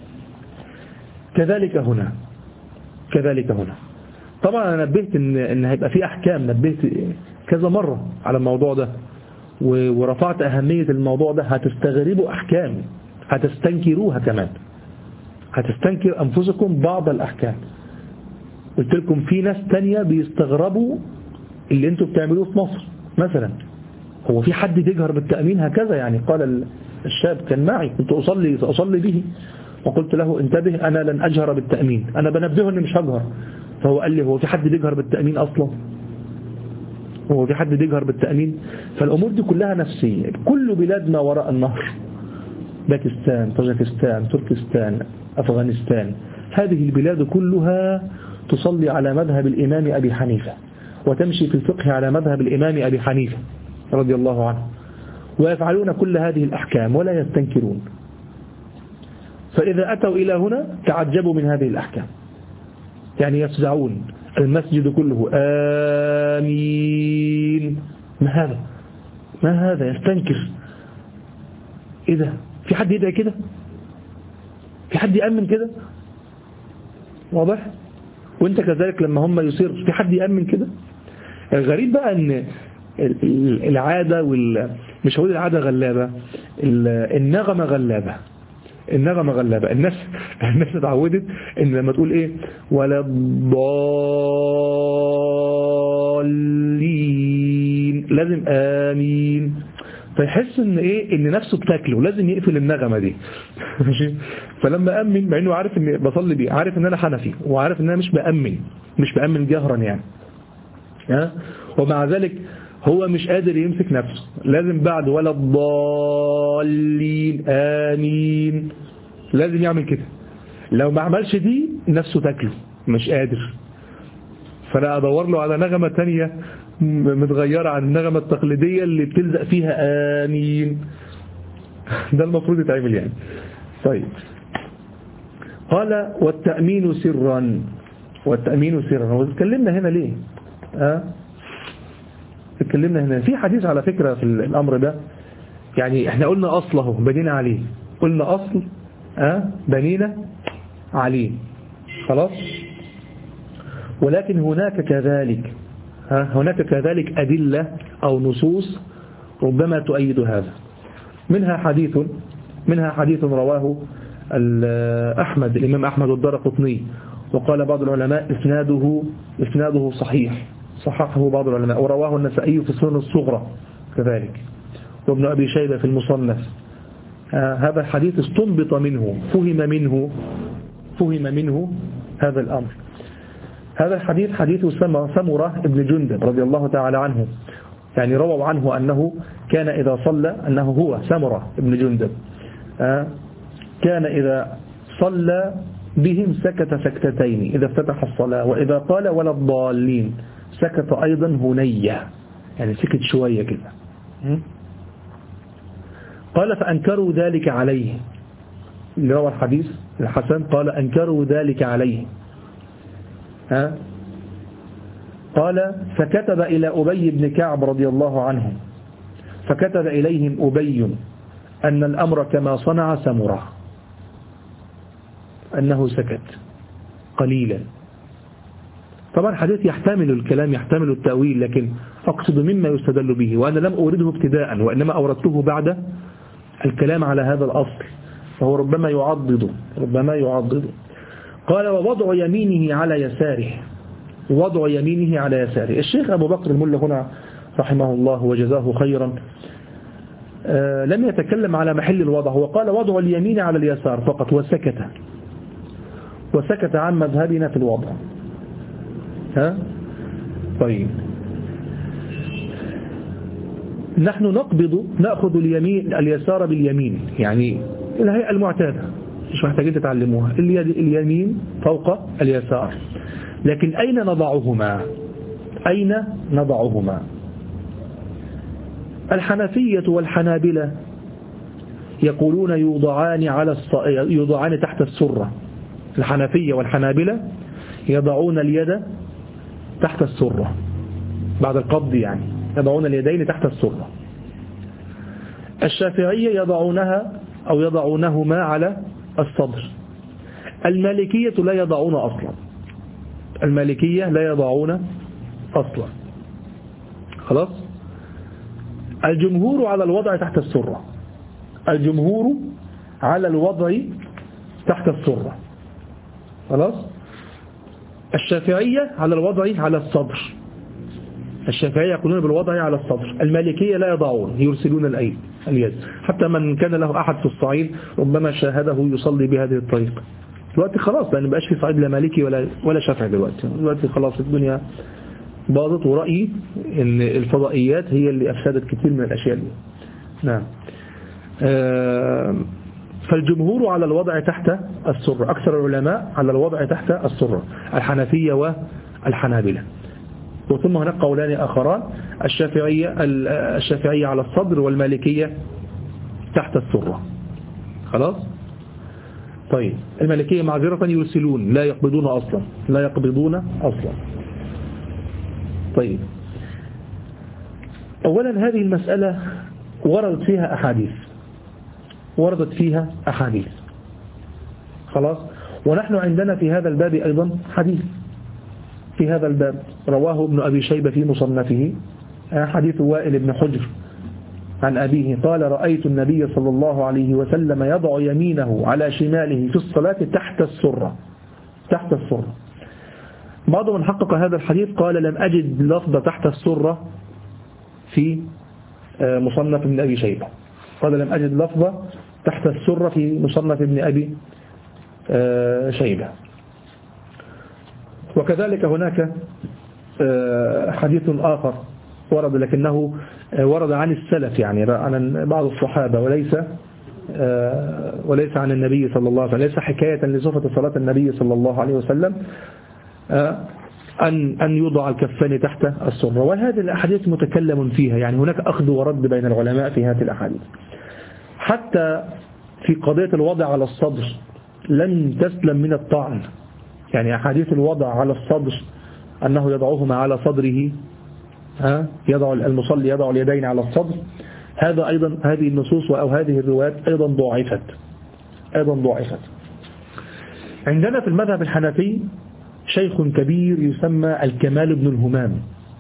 A: كذلك هنا كذلك هنا طبعا أنا نبهت إن, إن هيبقى في أحكام، نبهت كذا مرة على الموضوع ده ورفعت أهمية الموضوع ده. هتستغربوا أحكام، هتستنكروها كمان، هتستنكر أنفسكم بعض الأحكام. قلت لكم في ناس تانية بيستغربوا اللي انتوا بتعملوه في مصر مثلا. هو في حد يجهر بالتأمين هكذا؟ يعني قال الشاب كان معي، كنت أصلي أصلي به وقلت له انتبه أنا لن أجهر بالتأمين، أنا بنبهه أني مش هجهر. فهو قال لي هو في حد بيجهر بالتأمين أصلا؟ هو في حد بيجهر بالتأمين؟ فالأمور دي كلها نفسية. كل بلادنا وراء النهر، باكستان، طاجكستان، تركستان، أفغانستان، هذه البلاد كلها تصلي على مذهب الإمام أبي حنيفة وتمشي في الفقه على مذهب الإمام أبي حنيفة رضي الله عنه. ويفعلون كل هذه الأحكام ولا يستنكرون. فإذا أتوا إلى هنا تعجبوا من هذه الأحكام، يعني يفزعون، المسجد كله آمين. ما هذا ما هذا يستنكر. إيه ده؟ في حد يدعي كده؟ في حد يأمن كده؟ واضح؟ وانت كذلك لما هم يصير في حد يأمن كده. الغريب بقى ان العادة وال مش هقول العادة غلابة، النغمة غلابة. النغمة غلابة. الناس الناس اتعودت ان لما تقول ايه ولا الضالين لازم آمين، فيحس ان ايه ان نفسه بتاكله، لازم يقفل النغمة دي. فلما أمن، مع انه عارف ان بصلي بيه، عارف ان انا حنفي وعارف ان انا مش بأمن مش بأمن جهرا يعني، ها، ومع ذلك هو مش قادر يمسك نفسه، لازم بعد ولا الضالين آمين لازم يعمل كده. لو ما عملش دي نفسه تاكله، مش قادر. فأنا أدور له على نغمة تانية متغيرة عن النغمة التقليدية اللي بتلزق فيها آمين. ده المفروض يتعمل يعني. طيب، قال والتأمين سرا. والتأمين سرا، واتكلمنا هنا ليه؟ أه؟ اتكلمنا هنا في حديث على فكرة في الأمر ده، يعني احنا قلنا أصله بنينا عليه، قلنا أصل أه؟ بنينا عليه خلاص. ولكن هناك كذلك ها هناك كذلك أدلة أو نصوص ربما تؤيد هذا. منها حديث منها حديث رواه أحمد الإمام أحمد والدارقطني، وقال بعض العلماء إسناده إسناده صحيح، صححه بعض العلماء، ورواه النسائي في السنن الصغرى كذلك، وابن أبي شيبة في المصنف. آه هذا الحديث استنبط منه فهم منه فهم منه هذا الأمر. هذا الحديث حديث سمرة ابن جندب رضي الله تعالى عنه، يعني رووا عنه أنه كان إذا صلى، أنه هو سمرة ابن جندب آه كان إذا صلى بهم سكت سكتتين إذا افتتح الصلاة، وإذا قال ولا الضالين سكت أيضا هنية، يعني سكت شوية كده. قال فأنكروا ذلك عليه، اللي روى الحديث الحسن قال أنكروا ذلك عليه. ها؟ قال فكتب إلى أبي بن كعب رضي الله عنه، فكتب إليهم أبي أن الأمر كما صنع سمرة، أنه سكت قليلا. طبعا الحديث يحتمل الكلام، يحتمل التأويل، لكن أقصد مما يستدل به، وأنا لم أورده ابتداء وإنما أوردته بعد الكلام على هذا الأصل، فهو ربما يعضد ربما يعضد. قال ووضع يمينه على يساره، وضع يمينه على يساره. الشيخ أبو بكر الملا هنا رحمه الله وجزاه خيرا آه لم يتكلم على محل الوضع، هو قال وضع اليمين على اليسار فقط، وسكت وسكت عن مذهبنا في الوضع. ها؟ طيب، نحن نقبض نأخذ اليمين اليسار باليمين، يعني الهيئة المعتادة مش محتاجين تتعلموها، اليمين فوق اليسار. لكن أين نضعهما؟ أين نضعهما؟ الحنفية والحنابلة يقولون يوضعان على الص... يوضعان تحت السرة. الحنفية والحنابلة يضعون اليد تحت السرة بعد القبض، يعني يضعون اليدين تحت السرة. الشافعية يضعونها أو يضعونهما على الصدر. المالكية لا يضعون أصلا، المالكية لا يضعون أصلا خلاص. الجمهور على الوضع تحت السرة، الجمهور على الوضع تحت السرة خلاص. الشافعية على الوضع على الصدر، الشافعية يقولون بالوضع على الصدر. المالكية لا يضعون، يرسلون الأيد اليد، حتى من كان له أحد في الصعيد ربما شاهده يصلي بهذه الطريقة. دلوقتي خلاص لأن مبقاش في صعيد لا مالكي ولا ولا شافعي دلوقتي، دلوقتي خلاص الدنيا باظت، ورأيي ان الفضائيات هي اللي أفسدت كثير من الأشياء دي. نعم. فالجمهور على الوضع تحت السرة، أكثر العلماء على الوضع تحت السرة، الحنفية والحنابلة. وثم هناك قولان آخران، الشافعية الشافعية على الصدر والمالكية تحت السرة. خلاص. طيب المالكية معذرة يرسلون، لا يقبضون أصلا، لا يقبضون أصلا. طيب أولا هذه المسألة وردت فيها أحاديث، وردت فيها أحاديث. خلاص. ونحن عندنا في هذا الباب أيضا حديث في هذا الباب رواه ابن أبي شيبة في مصنفه، حديث وائل بن حجر عن أبيه قال: رأيت النبي صلى الله عليه وسلم يضع يمينه على شماله في الصلاة تحت السرة. تحت السرة. بعض من حقق هذا الحديث قال: لم أجد لفظ تحت السرة في مصنف ابن أبي شيبة. قال: لم أجد لفظ تحت السرة في مصنف ابن أبي شيبة. وكذلك هناك حديث آخر ورد، لكنه ورد عن السلف، يعني عن بعض الصحابة، وليس وليس عن النبي صلى الله عليه وسلم، ليس حكاية لصفة صلاة النبي صلى الله عليه وسلم أن أن يوضع الكفان تحت السرة. وهذه الأحاديث متكلم فيها، يعني هناك أخذ ورد بين العلماء في هذه الأحاديث. حتى في قضية الوضع على الصدر لن تسلم من الطعن، يعني أحاديث الوضع على الصدر أنه يضعهما على صدره، ها يضع المصلي يضع اليدين على الصدر، هذا أيضا هذه النصوص أو هذه الروايات أيضا ضعفت أيضا ضعفت. عندنا في المذهب الحنفي شيخ كبير يسمى الكمال بن الهمام،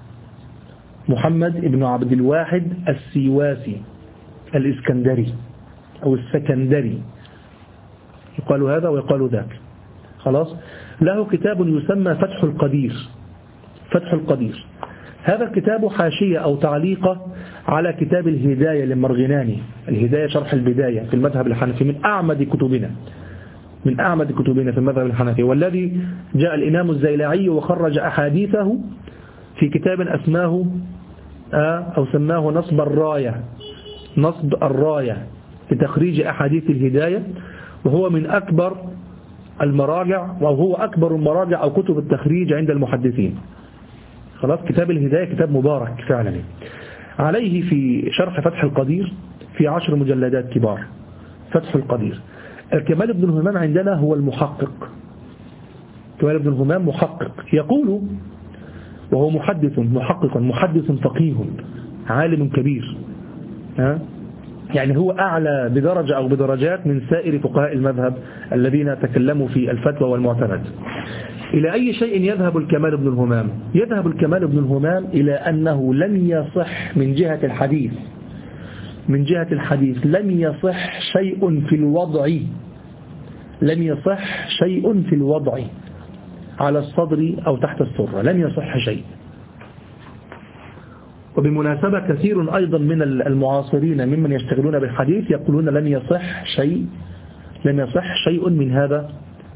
A: محمد بن عبد الواحد السيواسي الإسكندري أو السكندري، يقال هذا ويقال ذاك. خلاص. له كتاب يسمى فتح القدير. فتح القدير هذا الكتاب حاشية أو تعليقة على كتاب الهداية للمرغناني، الهداية شرح البداية في المذهب الحنفي، من أعمد كتبنا من أعمد كتبنا في المذهب الحنفي، والذي جاء الإمام الزيلعي وخرج أحاديثه في كتاب أسماه أو سماه نصب الراية نصب الراية لتخريج أحاديث الهداية، وهو من أكبر المراجع، وهو أكبر المراجع أو كتب التخريج عند المحدثين. خلاص. كتاب الهداية كتاب مبارك فعلا. عليه في شرح فتح القدير في عشر مجلدات كبار. فتح القدير. الكمال بن الهمام عندنا هو المحقق. كمال بن الهمام محقق، يقول وهو محدث محقق محدث فقيه عالم كبير، ها يعني هو أعلى بدرجة أو بدرجات من سائر فقهاء المذهب الذين تكلموا في الفتوى والمعتمد. إلى أي شيء يذهب الكمال بن الهمام؟ يذهب الكمال بن الهمام إلى أنه لم يصح من جهة الحديث من جهة الحديث لم يصح شيء في الوضع لم يصح شيء في الوضع على الصدر أو تحت السرة، لم يصح شيء. وبمناسبة كثير أيضا من المعاصرين ممن يشتغلون بالحديث يقولون لم يصح شيء لم يصح شيء من هذا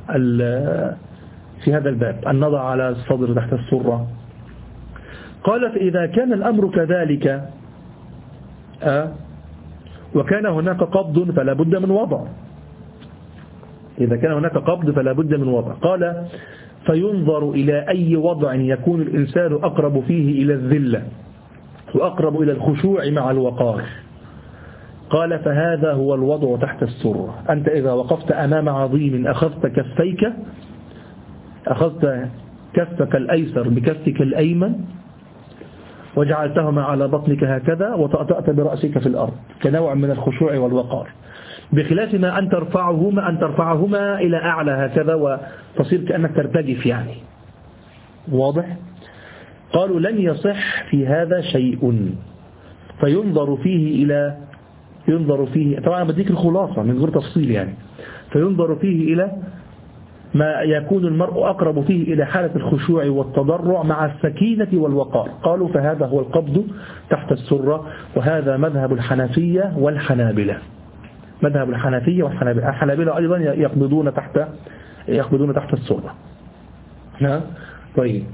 A: في هذا الباب، النضع على الصدر تحت السرة. قال: فإذا كان الأمر كذلك أه وكان هناك قبض فلا بد من وضع إذا كان هناك قبض فلا بد من وضع قال: فينظر إلى أي وضع يكون الإنسان أقرب فيه إلى الذلة وأقرب إلى الخشوع مع الوقار. قال: فهذا هو الوضع تحت السرة. أنت إذا وقفت أمام عظيم أخذت كفيك أخذت كفك الأيسر بكفك الأيمن وجعلتهما على بطنك هكذا وطأطأت برأسك في الأرض كنوع من الخشوع والوقار، بخلاف ما أن ترفعهما أن ترفعهما إلى أعلى هكذا وتصير كأنك ترتجف، يعني واضح. قالوا: لن يصح في هذا شيء، فينظر فيه إلى ينظر فيه طبعا بديك الخلاصة من غير تفصيل، يعني فينظر فيه إلى ما يكون المرء أقرب فيه إلى حالة الخشوع والتضرع مع السكينة والوقار. قالوا: فهذا هو القبض تحت السرة، وهذا مذهب الحنفية والحنابلة. مذهب الحنفية والحنابلة الحنابلة أيضا يقبضون تحت يقبضون تحت السرة. ها طيب،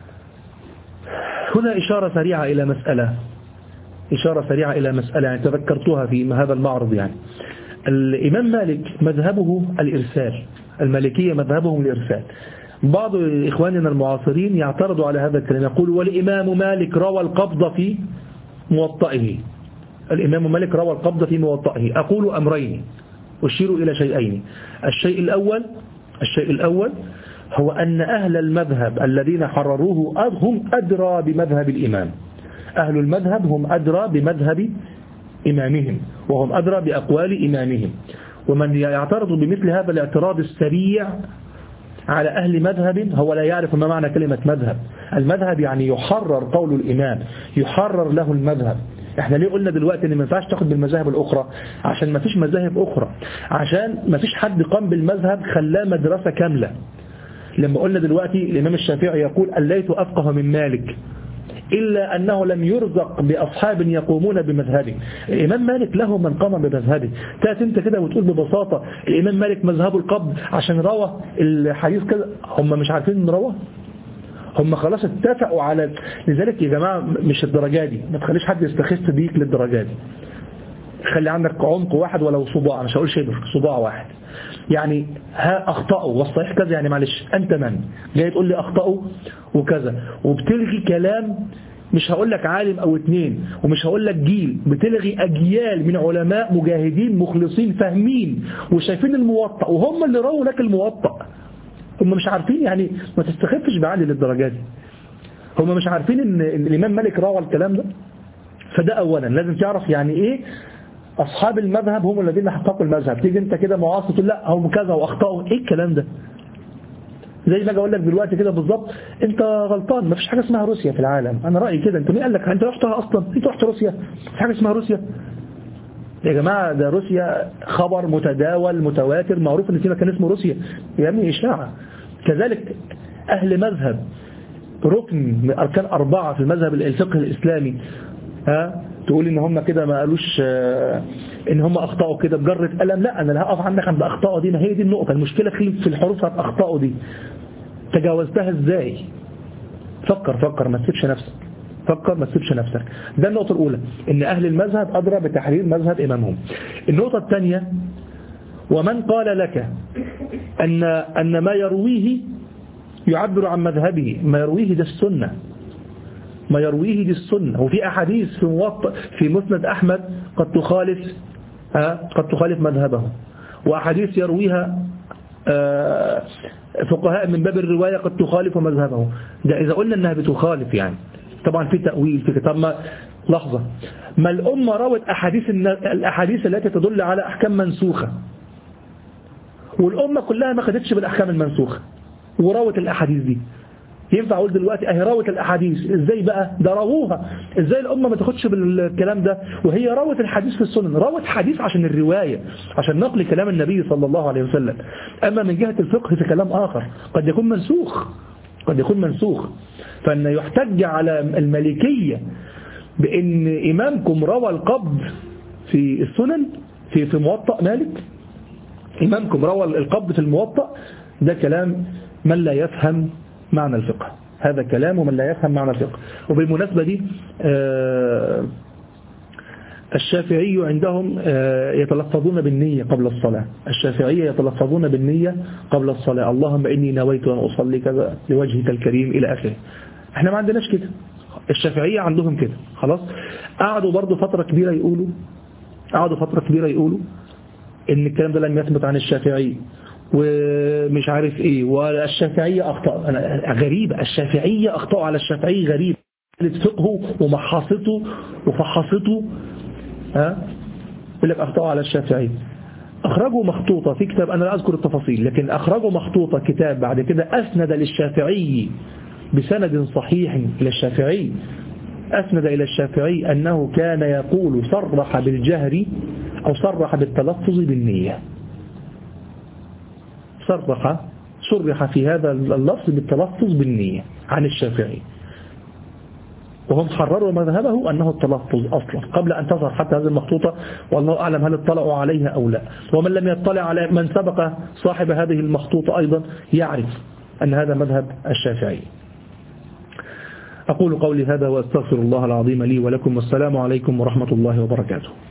A: هنا إشارة سريعة إلى مسألة إشارة سريعة إلى مسألة يعني تذكرتها في هذا المعرض. يعني الإمام مالك مذهبه الإرسال، المالكية مذهبهم الإرسال. بعض إخواننا المعاصرين يعترضوا على هذا الكلام، يقول والإمام مالك روى القبض في موطئه. الإمام مالك روى القبض في موطئه. أقول أمرين أشير إلى شيئين. الشيء الأول الشيء الأول هو أن أهل المذهب الذين حرروه هم أدرى بمذهب الإمام. أهل المذهب هم أدرى بمذهب إمامهم، وهم أدرى بأقوال إمامهم. ومن يعترض بمثل هذا الاعتراض السريع على أهل مذهب هو لا يعرف ما معنى كلمة مذهب. المذهب يعني يحرر قول الإمام، يحرر له المذهب. احنا ليه قلنا دلوقتي ان ما ينفعش تاخد بالمذاهب الاخرى؟ عشان ما فيش مذاهب اخرى، عشان ما فيش حد قام بالمذهب خلاه مدرسة كاملة. لما قلنا دلوقتي الامام الشافعي يقول الليث افقه من مالك إلا أنه لم يرزق بأصحاب يقومون بمذهبه. الإمام مالك له من قام بمذهبه. تأتي أنت كده وتقول ببساطة الإمام مالك مذهبه القبض عشان روى الحديث كذا. هم مش عارفين ان روى، هم خلاص اتفقوا على. لذلك يا جماعة مش الدرجة دي، ما تخليش حد يستخف بيك للدرجة دي. خلي عندك عمق واحد ولو صباع، مش هقول شبر، صباع واحد. يعني ها أخطأوا والصحيح كذا، يعني معلش أنت من جاي تقول لي أخطأوا وكذا وبتلغي كلام؟ مش هقول لك عالم أو اتنين، ومش هقول لك جيل، بتلغي أجيال من علماء مجاهدين مخلصين فاهمين وشايفين الموطأ، وهم اللي رووا لك الموطأ. هم مش عارفين، يعني ما تستخفش بعلي للدرجات دي. هم مش عارفين إن, إن الإمام مالك روى الكلام ده. فده أولا لازم تعرف يعني إيه أصحاب المذهب هم الذين حققوا المذهب. تيجي أنت كده معاصر تقول لا هم كذا وأخطأوا، إيه الكلام ده؟ زي ما أقول لك دلوقتي كده بالظبط، أنت غلطان، ما فيش حاجة اسمها روسيا في العالم. أنا رأيي كده. أنت مين قال لك؟ أنت رحتها أصلا؟ أنت رحت روسيا؟ في حاجة اسمها روسيا يا جماعة؟ ده روسيا خبر متداول متواتر معروف إن في مكان اسمه روسيا يا ابني، إشاعة. كذلك أهل مذهب ركن من أركان أربعة في المذهب الفقه الإسلامي، ها تقول ان هم كده ما قالوش ان هم اخطاوا كده بجرة قلم. لا، انا لا هقف عندك عند اخطاوا دي، ما هي دي النقطة. المشكلة في الحروف بتاعت اخطاوا دي، تجاوزتها ازاي؟ فكر فكر ما تسيبش نفسك، فكر ما تسيبش نفسك. ده النقطة الأولى، ان اهل المذهب ادرى بتحرير مذهب امامهم. النقطة الثانية، ومن قال لك ان ان ما يرويه يعبر عن مذهبه، ما يرويه ده السنة، ما يرويه دي السنة. وفي أحاديث في موطأ في مسند أحمد قد تخالف قد تخالف مذهبه، وأحاديث يرويها فقهاء من باب الرواية قد تخالف مذهبه. ده إذا قلنا أنها بتخالف، يعني طبعا في تأويل في كتاب. ما لحظة، ما الأمة روت أحاديث الأحاديث التي تدل على أحكام منسوخة، والأمة كلها ما خدتش بالأحكام المنسوخة وروت الأحاديث دي. ينفع اقول دلوقتي اهي روت الاحاديث؟ ازاي بقى؟ ده رووها. ازاي الامه ما تاخدش بالكلام ده وهي روت الحديث في السنن؟ روت حديث عشان الروايه، عشان نقل كلام النبي صلى الله عليه وسلم. اما من جهه الفقه في كلام اخر قد يكون منسوخ، قد يكون منسوخ. فان يحتج على المالكيه بان امامكم روى القبض في السنن في في موطأ مالك، امامكم روى القبض في الموطأ، ده كلام من لا يفهم معنى الفقه. هذا كلام من لا يفهم معنى الفقه. وبالمناسبة دي الشافعي عندهم يتلفظون بالنية قبل الصلاة. الشافعية يتلفظون بالنية قبل الصلاة، اللهم إني نويت أن أصلي كذا لوجهك الكريم إلى آخره. احنا ما عندناش كده، الشافعية عندهم كده. خلاص، قعدوا برضو فترة كبيرة يقولوا قعدوا فترة كبيرة يقولوا إن الكلام ده لم يثبت عن الشافعي ومش عارف ايه، والشافعية اخطأ. أنا غريبة، الشافعية اخطأوا على الشافعي، غريب. فقهه ومحاصته وفحصته، ها يقول لك اخطأوا على الشافعي. اخرجوا مخطوطة في كتاب، انا لا اذكر التفاصيل، لكن اخرجوا مخطوطة كتاب بعد كده اسند للشافعي بسند صحيح الى الشافعي، اسند الى الشافعي انه كان يقول صرح بالجهر او صرح بالتلفظ بالنية. صرح صرح في هذا اللفظ بالتلفظ بالنية عن الشافعي، وهم حرروا مذهبه أنه التلفظ أصلا قبل أن تظهر حتى هذه المخطوطة، والله أعلم هل اطلعوا عليها أو لا. ومن لم يطلع على، من سبق صاحب هذه المخطوطة أيضا يعرف أن هذا مذهب الشافعي. أقول قولي هذا وأستغفر الله العظيم لي ولكم، والسلام عليكم ورحمة الله وبركاته.